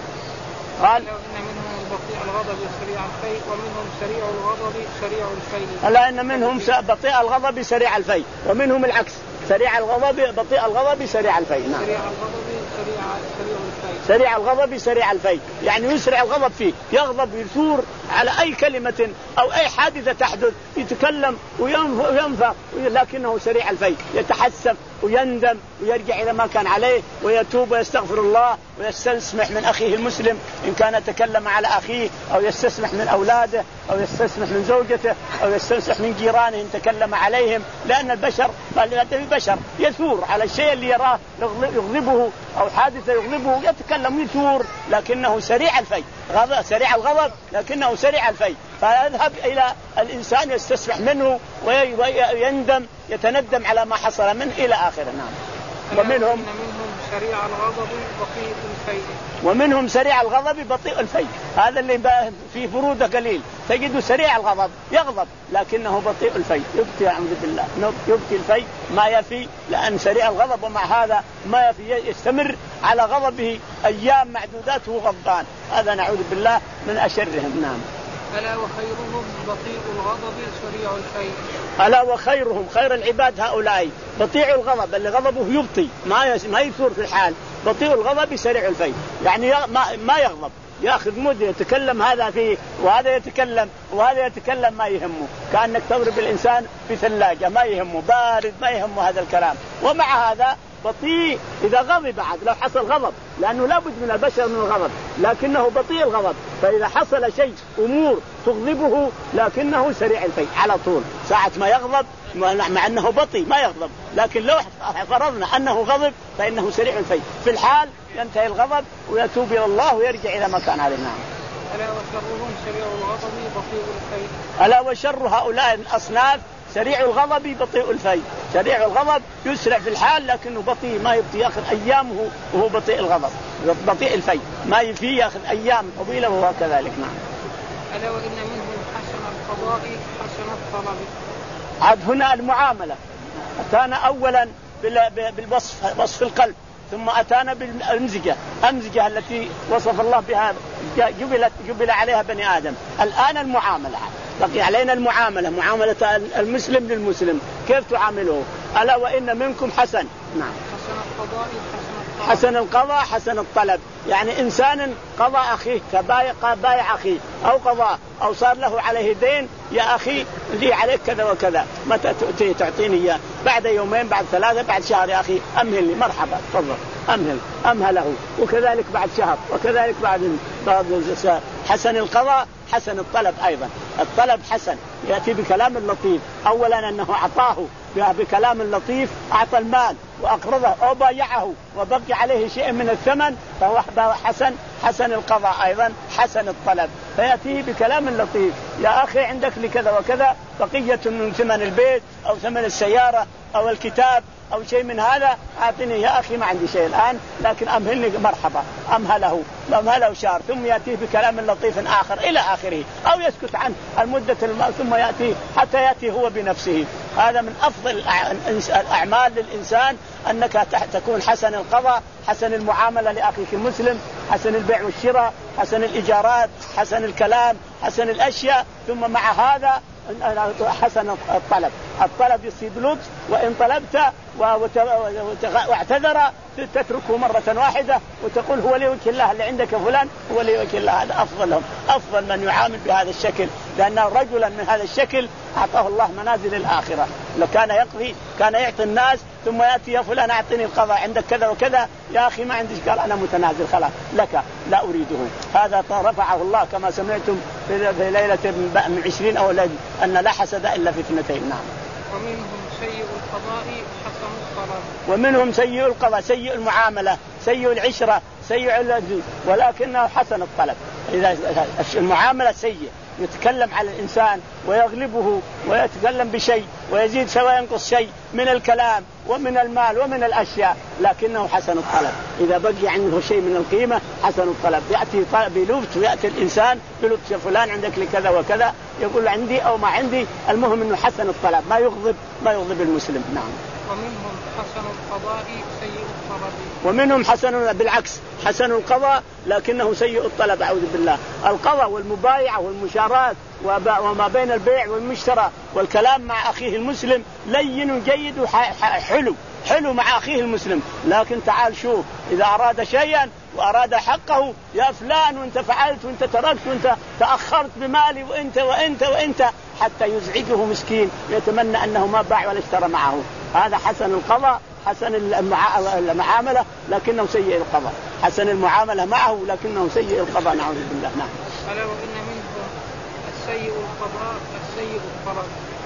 قال إن منهم بطيء الغضب سريع الفيء ومنهم سريع الغضب سريع الفيء. ألا إن منهم بطيء الغضب سريع الفيء ومنهم العكس سريع الغضب بطيء الغضب سريع الفيء. نعم سريع الغضب سريع سريع الفيء. سريع الغضب سريع الفيء يعني يسرع الغضب فيه، يغضب يثور على أي كلمة أو أي حادثة تحدث يتكلم وينفى، لكنه سريع الفيء يتحسف ويندم ويرجع إلى ما كان عليه ويتوب ويستغفر الله ويستسمح من أخيه المسلم إن كان تكلم على أخيه، أو يستسمح من أولاده، أو يستسمح من زوجته، أو يستسمح من جيرانه إن تكلم عليهم. لأن البشر البشر يثور على الشيء اللي يراه يغضبه أو حادثة يغضبه يتكلم ويثور، لكنه سريع الفيء غضب سريع الغضب لكنه سريع الفيء. فيذهب إلى الإنسان يستسمح منه ويندم يتندم على ما حصل منه إلى آخره. نعم ومنهم سريع الغضب بطيء الفيء ومنهم سريع الغضب بطيء الفيء. هذا اللي في برودة قليل تجده سريع الغضب يغضب لكنه بطيء الفيء يبكي أعوذ بالله يبكي الفيء ما يفي، لأن سريع الغضب ومع هذا ما يفي يستمر على غضبه أيام معدودات وهو غضبان. هذا نعوذ بالله من أشرهم. نعم ألا وخيرهم بطيء الغضب سريع الفيء. ألا وخيرهم خير العباد هؤلاء بطيء الغضب اللي غضبه يبطي ما ما يثور في الحال، بطيء الغضب سريع الفيء يعني ما ما يغضب ياخذ مدة يتكلم هذا فيه وهذا يتكلم وهذا يتكلم ما يهمه، كأنك تضرب الإنسان في ثلاجة ما يهمه بارد ما يهمه هذا الكلام. ومع هذا بطيء إذا غضب بعد لو حصل غضب، لأنه لابد من البشر من الغضب لكنه بطيء الغضب، فإذا حصل شيء أمور تغضبه لكنه سريع الفيء على طول ساعة ما يغضب، مع أنه بطيء ما يغضب، لكن لو فرضنا أنه غضب فإنه سريع الفيء في الحال ينتهي الغضب ويتوب إلى الله ويرجع إلى ما كان عليه. نعم ألا وشرهم سريع الغضب بطيء الفيء. ألا وشر هؤلاء الأصناف سريع الغضب بطيء الفيء، سريع الغضب يسرع في الحال لكنه بطيء ما يبطي ياخذ أيامه وهو بطيء الغضب بطيء الفيء ما يفي ياخذ أيام طويلة وهو كذلك. نعم ألا وإن منهم حسن القضاء حسن الطلب. عاد هنا المعاملة أتانا أولا بالوصف وصف القلب، ثم أتانا بالأمزجة أمزجة التي وصف الله بها جبلت جبل عليها بني آدم. الآن المعاملة بقي علينا المعاملة معاملة المسلم للمسلم كيف تعامله. ألا وإن منكم حسن. نعم حسن القضاء حسن حسن القضاء حسن الطلب، يعني إنسان قضى أخيه كبايع بايع أخيه أو قضاء أو صار له عليه دين، يا أخي لي عليك كذا وكذا، متى تأتي تعطيني إياه؟ بعد يومين بعد ثلاثة بعد شهر، يا أخي أمهل لي، مرحبا تفضل أمهل أمهله، وكذلك بعد شهر وكذلك بعد حسن القضاء حسن الطلب أيضا. الطلب حسن، يأتي بكلام لطيف، أولا أنه أعطاه بكلام لطيف، أعطى المال وأقرضه أو بايعه وبقي عليه شيء من الثمن فهو حسن. حسن القضاء أيضا حسن الطلب، فيأتيه بكلام لطيف، يا أخي عندك لكذا وكذا بقية من ثمن البيت أو ثمن السيارة أو الكتاب أو شيء من هذا، أعطني يا أخي ما عندي شيء الآن لكن أمهلني، مرحبا أمهله أمهله شهر، ثم يأتيه بكلام لطيف آخر إلى آخره، أو يسكت عنه المدة الماء ثم يأتي حتى يأتي هو بنفسه. هذا من أفضل الأعمال للإنسان أنك تكون حسن القضاء، حسن المعاملة لأخيك المسلم، حسن البيع والشراء، حسن الإيجارات، حسن الكلام، حسن الأشياء، ثم مع هذا حسن الطلب. الطلب يصيب لطف، وإن طلبت واعتذر تتركه مرة واحدة وتقول هو لي وجه الله اللي عندك فلان هو لي وجه الله. هذا أفضلهم، أفضل من يعامل بهذا الشكل، لأنه رجلا من هذا الشكل أعطاه الله منازل الآخرة. لو كان يقضي كان يعطي الناس ثم يأتي يا فلان أعطني القضاء عندك كذا وكذا، يا أخي ما عندي، قال أنا متنازل خلاص لك لا أريده. هذا رفعه الله كما سمعتم في ليلة من عشرين أو ليلة أن لا حسد إلا في اثنتين. نعم. ومنهم سيء القضاء حسن الطلب. ومنهم سيء القضاء سيء المعاملة سيء العشرة سيء الجزء، ولكنه حسن الطلب. إذا المعاملة سيء يتكلم على الإنسان ويغلبه ويتكلم بشيء ويزيد سوى ينقص شيء من الكلام ومن المال ومن الأشياء، لكنه حسن الطلب. إذا بقي عنده شيء من القيمة حسن الطلب، يأتي بلطف ويأتي الإنسان بلطف، فلان عندك لكذا وكذا، يقول عندي أو ما عندي، المهم أنه حسن الطلب، ما يغضب ما يغضب المسلم. نعم. ومنهم حسن القضاء سيء الطلب. ومنهم حسن بالعكس حسن القضاء لكنه سيء الطلب، أعوذ بالله. القضاء والمبايعة والمشارات وما بين البيع والمشترى والكلام مع أخيه المسلم لين جيد وحلو حلو مع أخيه المسلم، لكن تعال شوف إذا أراد شيئا وأراد حقه، يا فلان وانت فعلت وانت تركت وانت تأخرت بمالي وانت وانت وانت، حتى يزعجه مسكين يتمنى أنه ما باع ولا اشترى معه. هذا حسن القضاء حسن المعاملة لكنه سيء القضاء، حسن المعاملة معه لكنه سيء القضاء، نعوذ بالله. نعم. ألا وإن منهم السيء القضاء السيء الطلب.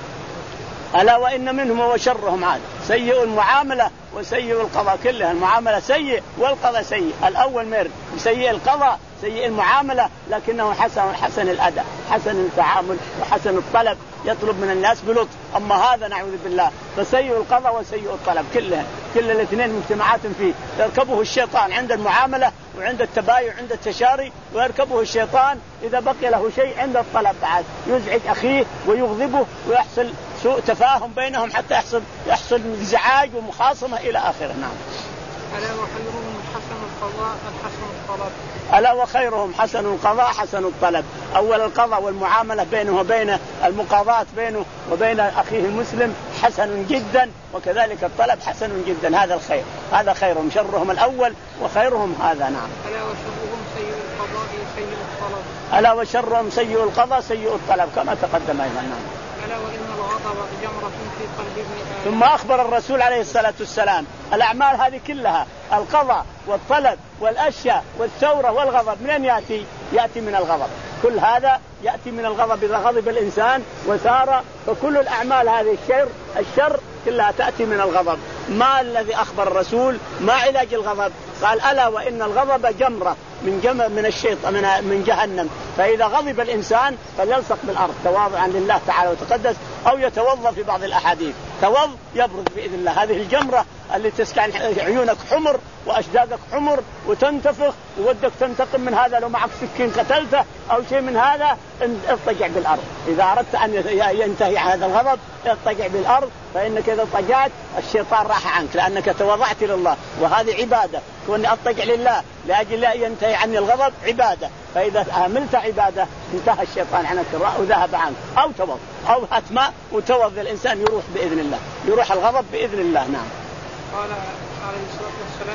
ألا وإن منهم وشرهم عاد سيء المعاملة وسيء القضاء، كلها المعاملة سيء والقضاء سيء. الأول مر سيء القضاء سيء المعاملة لكنه حسن حسن الأداء حسن التعامل وحسن الطلب، يطلب من الناس بلطف. أما هذا نعوذ بالله فسيء القضاء وسيء الطلب، كلها كل الاثنين مجتمعات فيه. يركبه الشيطان عند المعاملة وعند التبايع وعند التشاري، ويركبه الشيطان إذا بقي له شيء عند الطلب بعد يزعج أخيه ويغضبه ويحصل سوء تفاهم بينهم حتى يحصل يحصل انزعاج ومخاصمة إلى آخره. نعم. ألا وخيرهم حسن القضاء الحسن الطلب. ألا وخيرهم حسن القضاء حسن الطلب. أول القضاء والمعاملة بينه وبين المقاضاة بينه وبين أخيه المسلم حسن جدا، وكذلك الطلب حسن جدا. هذا الخير، هذا خيرهم. شرهم الأول وخيرهم هذا. نعم. ألا وشرهم سيء القضاء سيء الطلب. ألا وشرهم سيء القضاء سيء الطلب كما تقدم أيضا. نعم. ألا وإن الغضب جمرة في قلب ابن آدم. ثم أخبر الرسول عليه الصلاة والسلام الأعمال هذه كلها القضاء والطلب والأشياء والثورة والغضب من يأتي؟ يأتي من الغضب. كل هذا يأتي من الغضب. إذا غضب الإنسان وثار فكل الأعمال هذه الشر الشر كلها تأتي من الغضب. ما الذي أخبر الرسول ما علاج الغضب؟ قال ألا وإن الغضب جمرة من جمر من الشيطان من من جهنم، فإذا غضب الإنسان فليلصق بالأرض تواضعا لله تعالى وتقدس، أو يتوضأ في بعض الأحاديث توضأ يبرد بإذن الله. هذه الجمرة اللي تسكن عيونك حمر وأشداقك حمر وتنتفخ وودك تنتقم من هذا، لو معك سكين قتلته أو شيء من هذا اضطجع بالأرض. إذا أردت أن ينتهي هذا الغضب اضطجع بالأرض، فإنك إذا اضطجعت الشيطان راح عنك لأنك توضعت لله، وهذه عبادة. كوني أضطجع لله لأجل لا ينتهي عني الغضب عبادة، فإذا عملت عبادة انتهى الشيطان عنك وذهب عنك. أو توض أو هات ماء وتوض الإنسان يروح بإذن الله، يروح الغضب بإذن الله. نعم. قال عليه الصلاة والسلام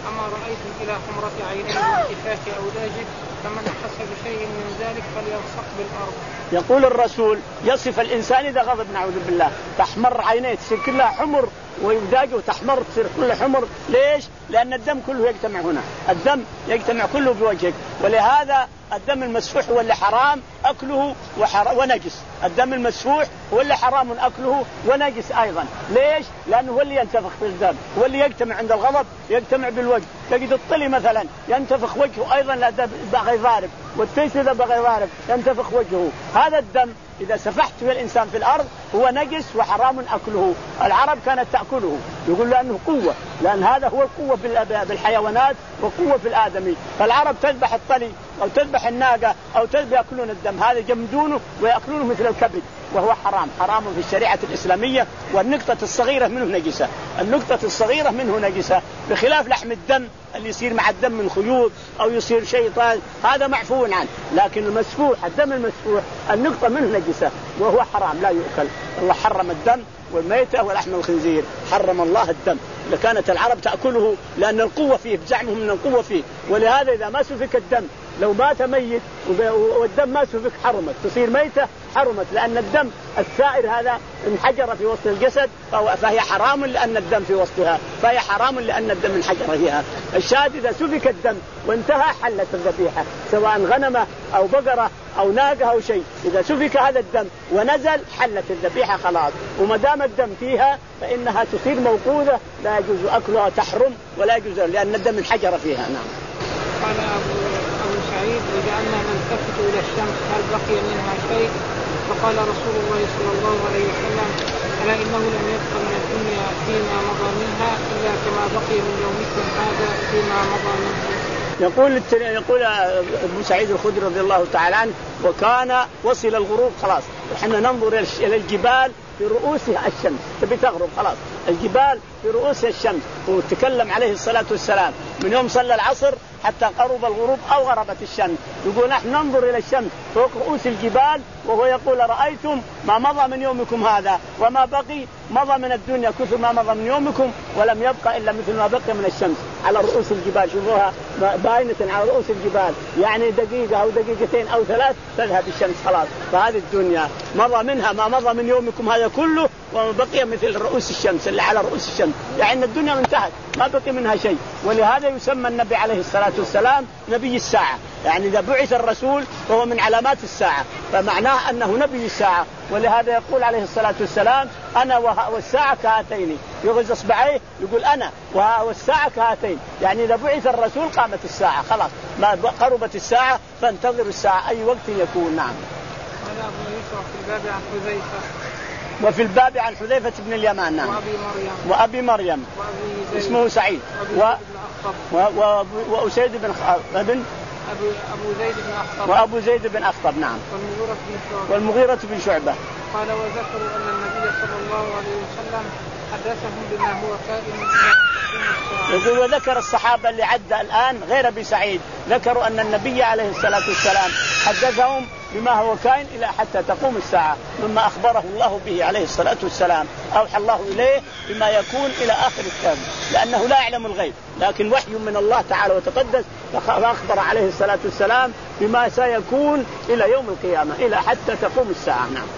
أما رأيتم إلى حمرة عينيه وانتفاخ أوداجه فمن أحس بشيء من ذلك فليلصق بالأرض. يقول الرسول يصف الإنسان إذا غضب نعوذ بالله تحمر عينيه تصير كلها حمر ويوداجه تحمر تصير كلها حمر. ليش؟ لأن الدم كله يجتمع هنا، الدم يجتمع كله بوجهك، ولهذا الدم المسفوح هو اللي حرام أكله ونجس. الدم المسفوح هو اللي حرام أكله ونجس أيضا. ليش؟ لأنه هو اللي ينتفخ في الدم، هو اللي يجتمع عند الغضب يجتمع بالوجه. تجد الطلي مثلا ينتفخ وجهه أيضا لا بغي ضارب، والتيس إذا بغي ضارب ينتفخ وجهه. هذا الدم إذا سفحت في الإنسان في الأرض هو نجس وحرام أكله. العرب كانت تأكله، يقول لأنه قوة، لأن هذا هو القوة بالحيوانات وقوة في الآدمي. فالعرب تذبح الطلي أو تذبح الناقة أو تذبح يأكلون الدم، هذا يجمدونه ويأكلونه مثل الكبد، وهو حرام حرام في الشريعة الإسلامية. والنقطة الصغيرة منه نجسة، النقطة الصغيرة منه نجسة، بخلاف لحم الدم اللي يصير مع الدم من خيوط أو يصير شيطان هذا معفو عنه. لكن المسفوح الدم المسفوح النقطة منه نجسة وهو حرام لا يؤكل. الله حرم الدم والميتة ولحم الخنزير، حرم الله الدم. لكانت العرب تأكله لأن القوة فيه، بزعمهم من القوة فيه. ولهذا إذا ما سفك الدم لو مات ميت والدم ما سفك حرمت، تصير ميتة حرمت، لأن الدم السائر هذا انحجر في وسط الجسد فهي حرام لأن الدم في وسطها، فهي حرام لأن الدم انحجر فيها. الشاة إذا سفك الدم وانتهى حلت الذبيحة، سواء غنمة أو بقرة أو ناقة أو شيء، إذا سفك هذا الدم ونزل حلت الذبيحة خلاص. وما دام الدم فيها فإنها تصير موقوذة لا يجوز أكلها، تحرم ولا يجوز لأن الدم انحجر فيها. نعم. قال أبو, أبو سعيد وجعلنا نلتفت إلى الشمس هل بقي منها شيء؟ فقال رسول الله صلى الله عليه وسلم ألا إنه لم يبق من الدنيا فيما مضى منها إلا كما بقي من يومكم هذا فيما مضى منها. يقول يقول أبو سعيد الخدري رضي الله تعالى عنه وكان وصل الغروب خلاص، وحنا ننظر إلى الجبال في رؤوسها الشمس تبي تغرب خلاص، الجبال في رؤوسها الشمس. وتكلم عليه الصلاة والسلام من يوم صلى العصر حتى قرب الغروب أو غربت الشمس، يقول نحن ننظر إلى الشمس فوق رؤوس الجبال وهو يقول رأيتم ما مضى من يومكم هذا وما بقي مضى من الدنيا كثر ما مضى من يومكم ولم يبقى إلا مثل ما بقي من الشمس على رؤوس الجبال. شوفوها باينة على رؤوس الجبال، يعني دقيقة أو دقيقتين أو ثلاث تذهب الشمس خلاص. فهذه الدنيا مضى منها ما مضى من يومكم هذا كله وما بقي مثل رؤوس الشمس اللي على رؤوس الشمس، يعني الدنيا انتهت ما بقي منها شيء. ولهذا يسمى النبي عليه الصلاة والسلام نبي الساعة، يعني إذا بعث الرسول فهو من علامات الساعة، فمعناه أنه نبي الساعة. ولهذا يقول عليه الصلاة والسلام أنا والساعة كهاتين، يغز أصبعيه يقول أنا والساعة كهاتين، يعني إذا بعث الرسول قامت الساعة خلاص، ما قربت الساعة فانتظر الساعة أي وقت يكون. نعم. في الباب عن حذيفة وفي الباب عن حذيفة بن اليمان. نعم. وأبي مريم وأبي مريم وأبي اسمه سعيد و... و... و... وأسيد بن ابن أبو... أبو زيد بن أخطب وأبو زيد بن أخطب. نعم. والمغيرة بن شعبة والمغيرة بن شعبة. قال وذكروا أن النبي صلى الله عليه وسلم حدثهم بما هو كائن. يقول وذكر الصحابة اللي عدى الآن غير أبي سعيد ذكروا أن النبي عليه الصلاة والسلام حدثهم بما هو كائن إلى حتى تقوم الساعة مما أخبره الله به عليه الصلاة والسلام، أوحى الله إليه بما يكون إلى آخر الكون، لأنه لا يعلم الغيب لكن وحي من الله تعالى وتقدس، فأخبر عليه الصلاة والسلام بما سيكون إلى يوم القيامة إلى حتى تقوم الساعة. نعم.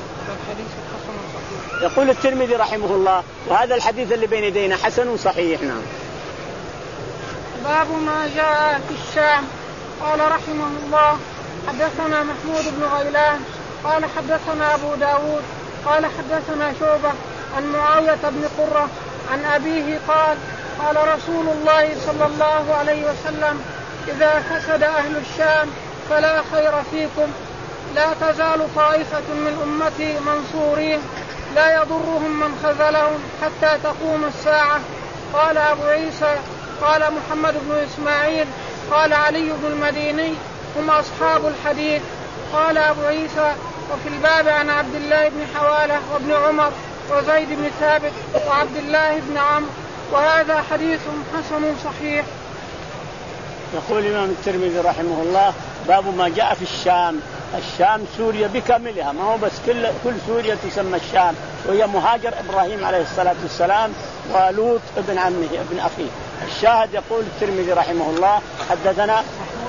يقول الترمذي رحمه الله وهذا الحديث اللي بين يدينا حسن صحيح. نعم. باب ما جاء في الشام. قال رحمه الله حدثنا محمود بن غيلان قال حدثنا أبو داود قال حدثنا شعبة عن معاوية بن قرة عن أبيه قال قال رسول الله صلى الله عليه وسلم إذا فسد أهل الشام فلا خير فيكم، لا تزال طائفة من أمتي منصورين لا يضرهم من خذلهم حتى تقوم الساعة. قال أبو عيسى قال محمد بن إسماعيل قال علي بن المديني هم أصحاب الحديث. قال أبو عيسى وفي الباب عن عبد الله بن حوالة وابن عمر وزيد بن ثابت وعبد الله بن عمرو وهذا حديث حسن صحيح. يقول الإمام الترمذي رحمه الله باب ما جاء في الشام. الشام سوريا بكاملها، ما هو بس كل كل سوريا تسمى الشام، وهي مهاجر إبراهيم عليه الصلاة والسلام ولوط ابن عمه ابن أخيه الشاهد يقول الترمذي رحمه الله حدثنا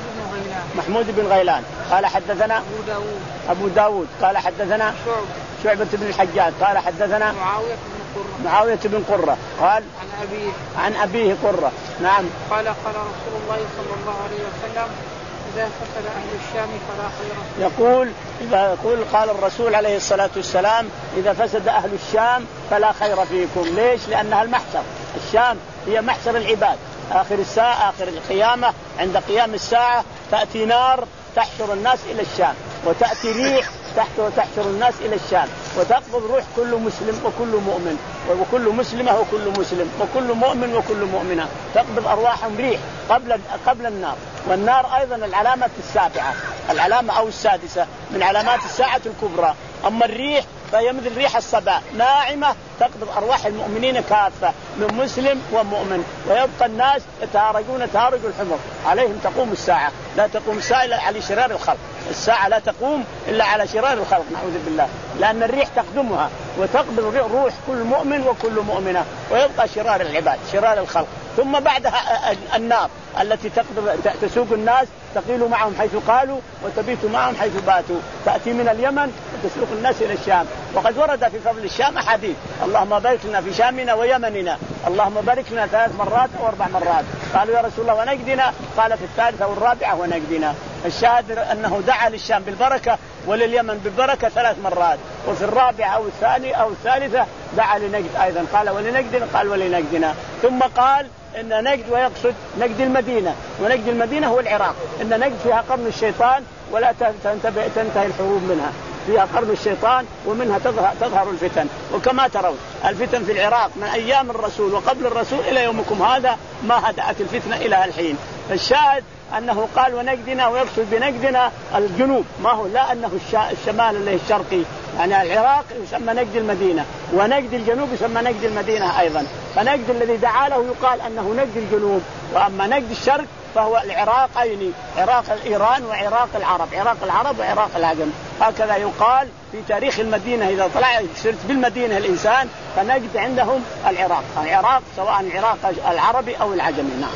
محمود بن غيلان قال حدثنا أبو داود, أبو داود قال حدثنا شعب شعبة بن الحجاج قال حدثنا معاوية بن قرة معاوية بن قرة قال عن أبيه عن أبيه قرة. نعم. قال قال رسول الله صلى الله عليه وسلم إذا فسد أهل الشام فلا خير. يقول إذا يقول قال الرسول عليه الصلاة والسلام إذا فسد أهل الشام فلا خير فيكم. ليش؟ لأنها المحشر. الشام هي محشر العباد. آخر الساعة آخر القيامة عند قيام الساعة تأتي نار تحشر الناس إلى الشام وتأتي ريح تحشر تحشر الناس إلى الشام وتقبض روح كل مسلم وكل مؤمن وكل مسلمة وكل مسلم وكل مؤمن وكل مؤمنة تقبض أرواحهم ريح قبل قبل النار. والنار أيضا العلامة السابعة العلامة أو السادسة من علامات الساعة الكبرى. أما الريح فهي مثل ريح الصباح ناعمة تقبض أرواح المؤمنين كافة من مسلم ومؤمن ويبقى الناس يتهارجون تهارج الحمر عليهم تقوم الساعة. لا تقوم الساعة إلا على شرار الخلق. الساعة لا تقوم إلا على شرار الخلق نعوذ بالله لأن الريح تخدمها وتقبض روح كل مؤمن وكل مؤمنة ويبقى شرار العباد شرار الخلق. ثم بعدها النار التي تقبض تسوق الناس تقيل معهم حيث قالوا وتبيت معهم حيث باتوا تأتي من اليمن وتسوق الناس إلى الشام. وقد ورد في فضل الشام حديث اللهم بارك لنا في شامنا ويمننا اللهم بارك لنا ثلاث مرات أو أربع مرات. قالوا يا رسول الله ونجدنا؟ قال في الثالثة والرابعة ونجدنا. الشاهد أنه دعا للشام بالبركة ولليمن بالبركة ثلاث مرات وفي الرابعة أو الثانية أو الثالثة دعا لنجد أيضا قال ولنجدنا قال ولنجدنا. ثم قال إن نجد ويقصد نجد المدينة ونجد المدينة هو العراق. إن نجد فيها قرن الشيطان ولا تنتهي الحروب منها فيها قرن الشيطان ومنها تظهر, تظهر الفتن. وكما ترون الفتن في العراق من أيام الرسول وقبل الرسول إلى يومكم هذا ما هدأت الفتنة إلى الحين. الشاهد أنه قال ونجدنا ويقصد بنجدنا الجنوب ما هو لا أنه الشمال اللي الشرقي يعني العراق يسمى نجد المدينة ونجد الجنوب يسمى نجد المدينة أيضا. فنجد الذي دعا له يقال أنه نجد الجنوب وأما نجد الشرق فهو العراقين عراق إيران وعراق العرب عراق العرب وعراق العجم. هكذا يقال في تاريخ المدينة إذا طلع سرت بالمدينة الإنسان فنجد عندهم العراق العراق سواء العراق العربي أو العجمي. نعم.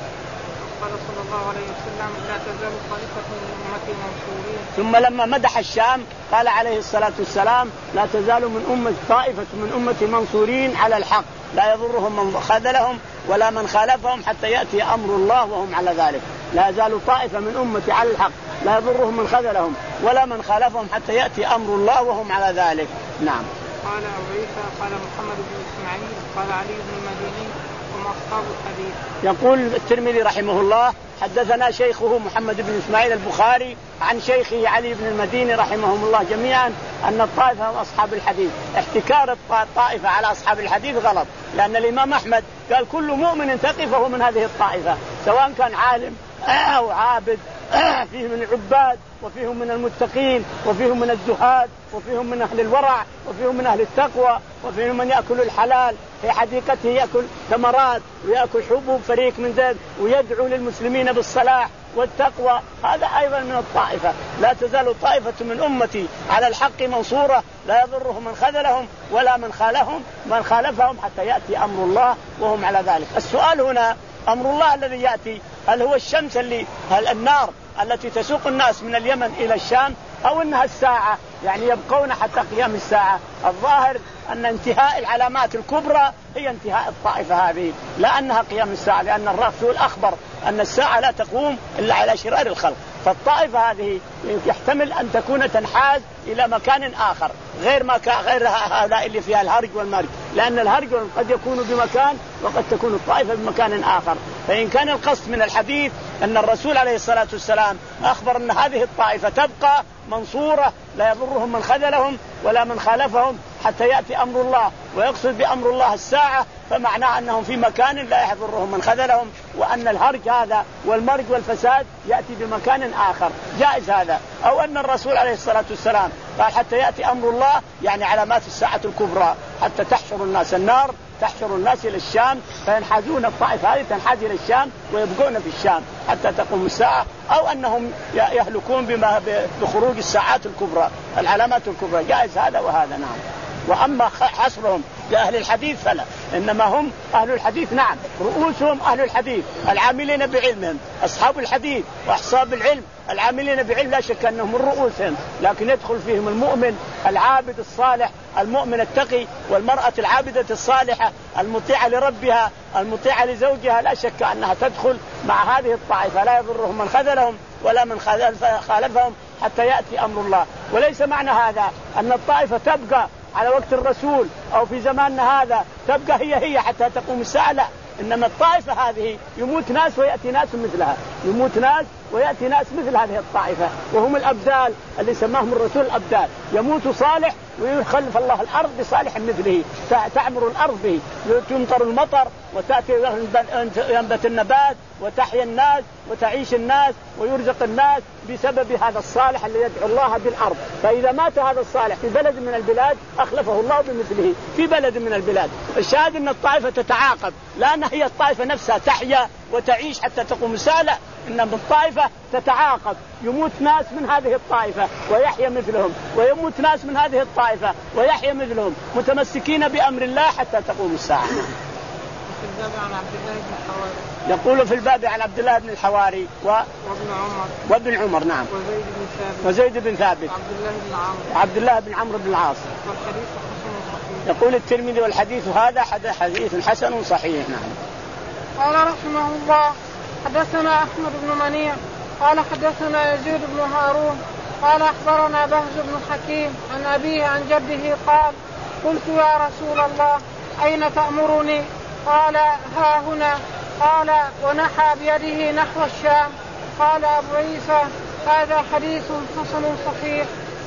قال صلى الله عليه وسلم لا تزال طائفة من أمتي منصورين. ثم لما مدح الشام قال عليه الصلاة والسلام لا تزال من أمة طائفة من أمتي منصورين على الحق لا يضرهم من خذلهم ولا من خالفهم حتى يأتي أمر الله وهم على ذلك. لا يزال طائفة من أمتي على الحق لا يضرهم من خذلهم ولا من خالفهم حتى يأتي أمر الله وهم على ذلك. نعم. قال أبو عيسى قال محمد بن إسماعيل قال علي بن المديني هم أصحاب الحديث. يقول الترمذي رحمه الله حدثنا شيخه محمد بن إسماعيل البخاري عن شيخه علي بن المديني رحمهم الله جميعا أن الطائفة هم أصحاب الحديث. احتكار الطائفة على أصحاب الحديث غلط لأن الإمام أحمد قال كل مؤمن تقي فهو من هذه الطائفة سواء كان عالم أو عابد فيهم من العباد وفيهم من المتقين وفيهم من الزهاد وفيهم من أهل الورع وفيهم من أهل التقوى وفيهم من يأكل الحلال في حديقته يأكل ثمرات ويأكل حبوب فريق من ذلك ويدعو للمسلمين بالصلاح والتقوى. هذا أيضا من الطائفة. لا تزال طائفة من أمتي على الحق منصورة لا يضرهم من خذلهم ولا من خالفهم من خالفهم حتى يأتي أمر الله وهم على ذلك. السؤال هنا أمر الله الذي يأتي هل هو الشمس اللي هل النار التي تسوق الناس من اليمن إلى الشام أو أنها الساعة يعني يبقون حتى قيام الساعة؟ الظاهر أن انتهاء العلامات الكبرى هي انتهاء الطائفة هذه لا أنها قيام الساعة لأن الرسول أخبر أن الساعة لا تقوم إلا على شرار الخلق. فالطائفة هذه يحتمل أن تكون تنحاز إلى مكان آخر غير ما غير هؤلاء اللي فيها الهرج والمرج لأن الهرج قد يكون بمكان وقد تكون الطائفة بمكان آخر. فإن كان القصد من الحديث أن الرسول عليه الصلاة والسلام أخبر أن هذه الطائفة تبقى منصورة لا يضرهم من خذلهم ولا من خالفهم حتى يأتي أمر الله ويقصد بأمر الله الساعة فمعناه أنهم في مكان لا يضرهم من خذلهم وأن الهرج هذا والمرج والفساد يأتي بمكان آخر جائز هذا. أو أن الرسول عليه الصلاة والسلام قال حتى يأتي أمر الله يعني علامات الساعة الكبرى حتى تحشر الناس النار تحشر الناس إلى الشام فينحازون الطائفة هذه تنحاز إلى الشام ويبقون في الشام حتى تقوم الساعة أو أنهم يهلكون بما بخروج الساعات الكبرى العلامات الكبرى جائز هذا وهذا. نعم. وأما حصرهم لأهل الحديث فلا. إنما هم أهل الحديث. نعم رؤوسهم أهل الحديث العاملين بعلمهم، أصحاب الحديث وأحصاب العلم العاملين بعلم، لا شك أنهم من رؤوسهم، لكن يدخل فيهم المؤمن العابد الصالح، المؤمن التقي، والمرأة العابدة الصالحة المطيعة لربها المطيعة لزوجها، لا شك أنها تدخل مع هذه الطائفة. لا يضرهم من خذلهم ولا من خالفهم حتى يأتي أمر الله. وليس معنى هذا أن الطائفة تبقى على وقت الرسول أو في زماننا هذا تبقى هي هي حتى تقوم الساعة، لا. إنما الطائفة هذه يموت ناس ويأتي ناس مثلها، يموت ناس ويأتي ناس مثل هذه الطائفة، وهم الأبدال اللي سماهم الرسول الأبدال. يموت صالح ويخلف الله الأرض بصالح مثله، تعمر الأرض به، تمطر المطر وتأتي ينبت النبات وتحيا الناس وتعيش الناس ويرزق الناس بسبب هذا الصالح اللي يدعو الله بالأرض. فإذا مات هذا الصالح في بلد من البلاد أخلفه الله بمثله في بلد من البلاد. الشاهد أن الطائفة تتعاقب، لأن هي الطائفة نفسها تحيا وتعيش حتى تقوم الساعة، إنما الطائفة تتعاقب، يموت ناس من هذه الطائفة ويحيا مثلهم، ويموت ناس من هذه الطائفة ويحيا مثلهم، متمسكين بأمر الله حتى تقوم الساعة. يقول في الباب عن عبد الله بن الحواري و... وابن عمر وابن عمر نعم وزيد بن ثابت وزيد بن ثابت عبد الله بن عمرو عبد الله بن عمرو بن العاص. والحديث حسن صحيح. يقول الترمذي والحديث هذا حديث حسن صحيح. نعم. قال رحمه الله حدثنا أحمد بن منيع قال حدثنا يزيد بن هارون قال أخبرنا بهز بن حكيم عن أبيه عن جده قال قلت يا رسول الله أين تأمرني؟ قال ها هنا. قال ونحى بيده نحو الشام. قال أبو عيسى هذا حديث حسن صحيح.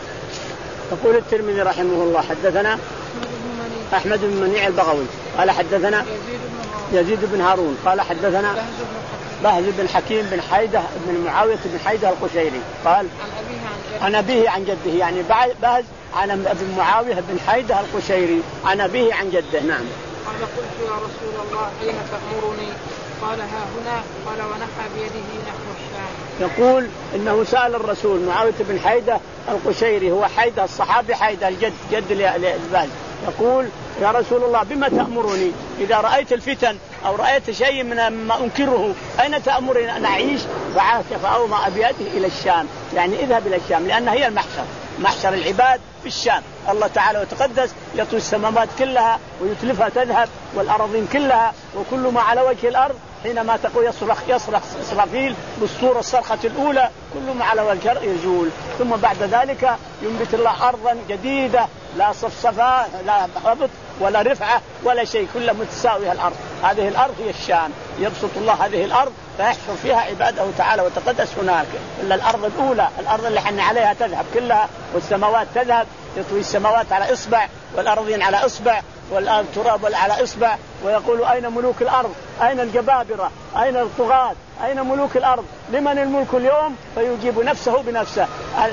يقول الترمذي رحمه الله حدثنا أحمد بن منيع البغوي قال حدثنا يزيد بن هارون قال حدثنا بهز بن حكيم بن حيدة بن معاوية بن حيدة القشيري قال عن أبيه عن جده، يعني بهز عن ابن معاوية بن حيدة القشيري عن أبيه عن جده. نعم. قال قلت يا رسول الله أين تأمرني؟ قال ها هنا. قال ونحى بيده نحو الشام. يقول إنه سأل الرسول معاوية بن حيدة القشيري، هو حيدة الصحابي حيدة الجد جد لبهز، يقول يا رسول الله بما تأمرني إذا رأيت الفتن أو رأيت شيء من ما أنكره أين تأمرني أن أعيش؟ فأومأ بيده إلى الشام، يعني اذهب إلى الشام لأن هي المحشر، محشر العباد في الشام. الله تعالى وتقدس يطوي السماوات كلها ويتلفها تذهب والأراضين كلها وكل ما على وجه الأرض حينما تقول يصرخ يصرخ إسرافيل بالصورة الصرخة الأولى كل ما على وجه الأرض يزول، ثم بعد ذلك ينبت الله أرضا جديدة لا صفصفاء لا هبط ولا رفعة ولا شيء، كلها متساوية الأرض. هذه الأرض هي الشام، يبسط الله هذه الأرض فيحشر فيها عباده تعالى وتقدس هناك. إلا الأرض الأولى الأرض اللي حن عليها تذهب كلها والسماوات تذهب، يطوي السماوات على إصبع والأرضين على إصبع والتراب على إصبع، ويقول أين ملوك الأرض؟ أين الجبابرة؟ أين الطغاة؟ أين ملوك الأرض؟ لمن الملك اليوم؟ فيجيب نفسه بنفسه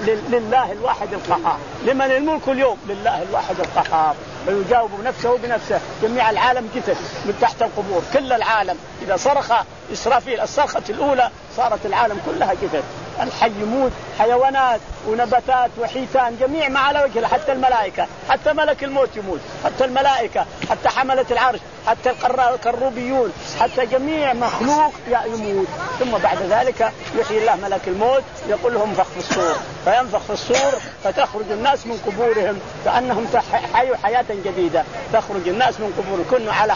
لله الواحد القهار. لمن الملك اليوم؟ لله الواحد القهار. فيجاوب نفسه بنفسه. جميع العالم جثث من تحت القبور، كل العالم إذا صرخ إسرافيل الصرخة الأولى صارت العالم كلها جثث، الحي يموت، حيوانات ونباتات وحيتان جميع ما على وجهه، حتى الملائكة، حتى ملك الموت يموت، حتى الملائكة، حتى حملة العرش، حتى الكروبيون، حتى جميع مخلوق يموت. ثم بعد ذلك يحيي الله ملك الموت يقول لهم انفخ في الصور، فينفخ في الصور فتخرج الناس من قبورهم كأنهم حيوا حياة جديدة، تخرج الناس من قبورهم كل على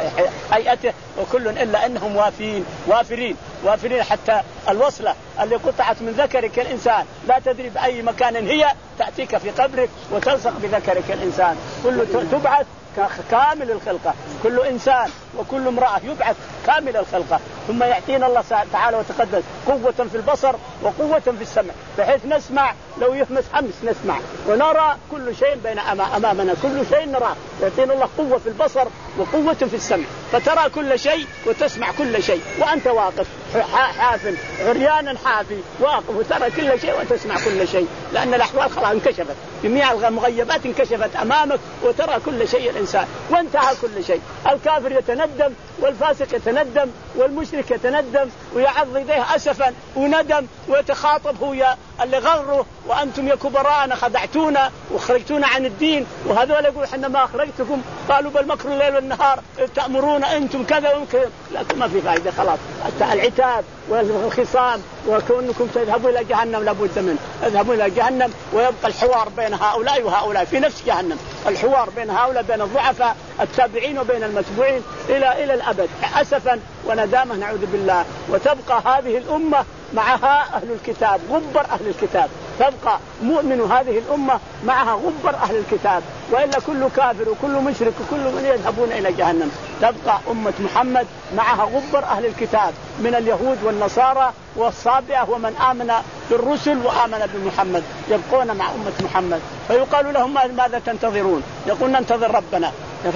هيئته وكل إلا أنهم وافين وافرين وافرين حتى الوصلة اللي قطعت من ذكرك الإنسان لا تدري بأي مكان هي تأتيك في قبرك وتلصق بذكرك الإنسان، كل تبعث كامل الخلقة، كل إنسان وكل امرأة يبعث كامل الخلقة. ثم يعطينا الله تعالى وتقدس قوة في البصر وقوة في السمع، بحيث نسمع لو يهمس أمس نسمع ونرى كل شيء بين أمامنا، كل شيء نراه. يعطينا الله قوة في البصر وقوة في السمع، فترى كل شيء وتسمع كل شيء وأنت واقف حافل عريانا حافي واقف وترى كل شيء وتسمع كل شيء، لأن الأحوال خلاص انكشفت، جميع المغيبات انكشفت أمامك وترى كل شيء الإنسان وانتهى كل شيء. الكافر يتندم والفاسق يتندم والمشرك يتندم ويعض يديه أسفا وندم ويتخاطب هو اللي غره وأنتم يا كبراءنا خدعتونا وخرجتونا عن الدين، وهذول يقول حنا ما أخرج رأيتكم قالوا بل مكر الليل والنهار تأمرون أنتم كذا وكذا، لكن ما في فائدة خلاص. العتاب والخصام وكونكم تذهبوا إلى جهنم لابد منه، اذهبوا إلى جهنم ويبقى الحوار بين هؤلاء وهؤلاء في نفس جهنم، الحوار بين هؤلاء بين الضعفاء التابعين وبين المتبوعين إلى إلى الأبد أسفا وندامة نعوذ بالله. وتبقى هذه الأمة معها أهل الكتاب غبر أهل الكتاب، تبقى مؤمن هذه الأمة معها غبر أهل الكتاب، وإلا كل كافر وكل مشرك وكل من يذهبون إلى جهنم. تبقى أمة محمد معها غبر أهل الكتاب من اليهود والنصارى والصابئة ومن آمن بالرسل وآمن بمحمد، يبقون مع أمة محمد. فيقال لهم ماذا تنتظرون؟ يقول ننتظر ربنا،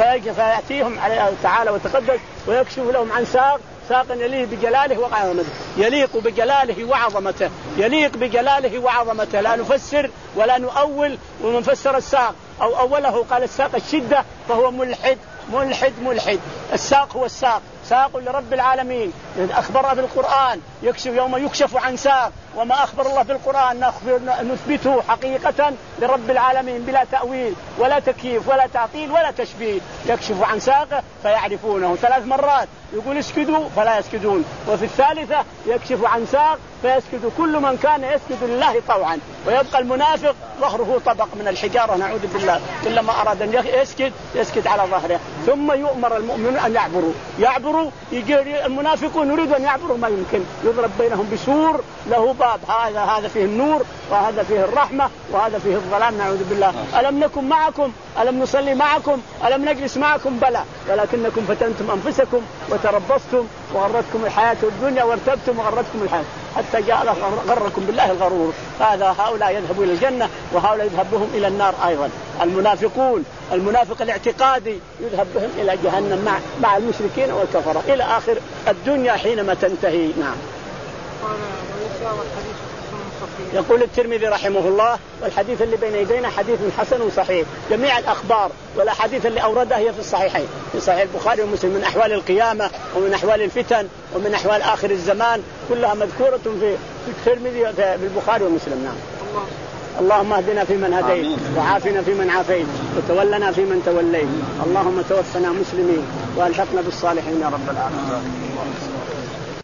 فيأتيهم عليه تعالى وتقدس ويكشف لهم عن ساق ساقا يليق بجلاله وعظمته، يليق بجلاله وعظمته، يليق بجلاله وعظمته، لا نفسر ولا نؤول. ومن فسر الساق أو أوله قال الساق الشدة فهو ملحد ملحد ملحد. الساق هو الساق ساق لرب العالمين، أخبر بالقرآن يكشف يوم يكشف عن ساق، وما أخبر الله بالقرآن نثبته حقيقة لرب العالمين بلا تأويل ولا تكييف ولا تعطيل ولا تشبيه. يكشف عن ساقه فيعرفونه ثلاث مرات، يقول اسكدوا فلا يسكدون، وفي الثالثة يكشف عن ساق فيسكد كل من كان يسكد لله طوعا، ويبقى المنافق ظهره طبق من الحجارة نعوذ بالله، كلما أراد أن يسكد يسكد على ظهره. ثم يؤمر المؤمنون أن يعبروا يعبروا يجي المنافقون يريد أن يعبروا ما يمكن، يضرب بينهم بسور له باب، هذا هذا فيه النور وهذا فيه الرحمة وهذا فيه الظلام نعوذ بالله. ألم نكن معكم؟ ألم نصلي معكم؟ ألم نجلس معكم؟ بلى، ولكنكم فتنتم أنفسكم وتربصتم وغرتكم الحياة الدنيا وارتبتم وغرتكم الحياة حتى جاء غركم بالله الغرور. هذا هؤلاء يذهبوا إلى الجنة وهؤلاء يذهب بهم إلى النار أيضا. المنافقون المنافق الاعتقادي يذهب بهم إلى جهنم مع مع المشركين والكفرة إلى آخر الدنيا حينما تنتهي. نعم. يقول الترمذي رحمه الله والحديث اللي بين يدينا حديث حسن صحيح. جميع الأخبار والأحاديث اللي أوردها هي في الصحيحين، في صحيح البخاري ومسلم، من أحوال القيامة ومن أحوال الفتن ومن أحوال آخر الزمان كلها مذكورة في الترمذي في البخاري ومسلم. نعم. اللهم اهدنا فيمن هديت وعافنا فيمن عافيت وتولنا فيمن توليت، اللهم توفنا مسلمين والحقنا بالصالحين يا رب العالمين.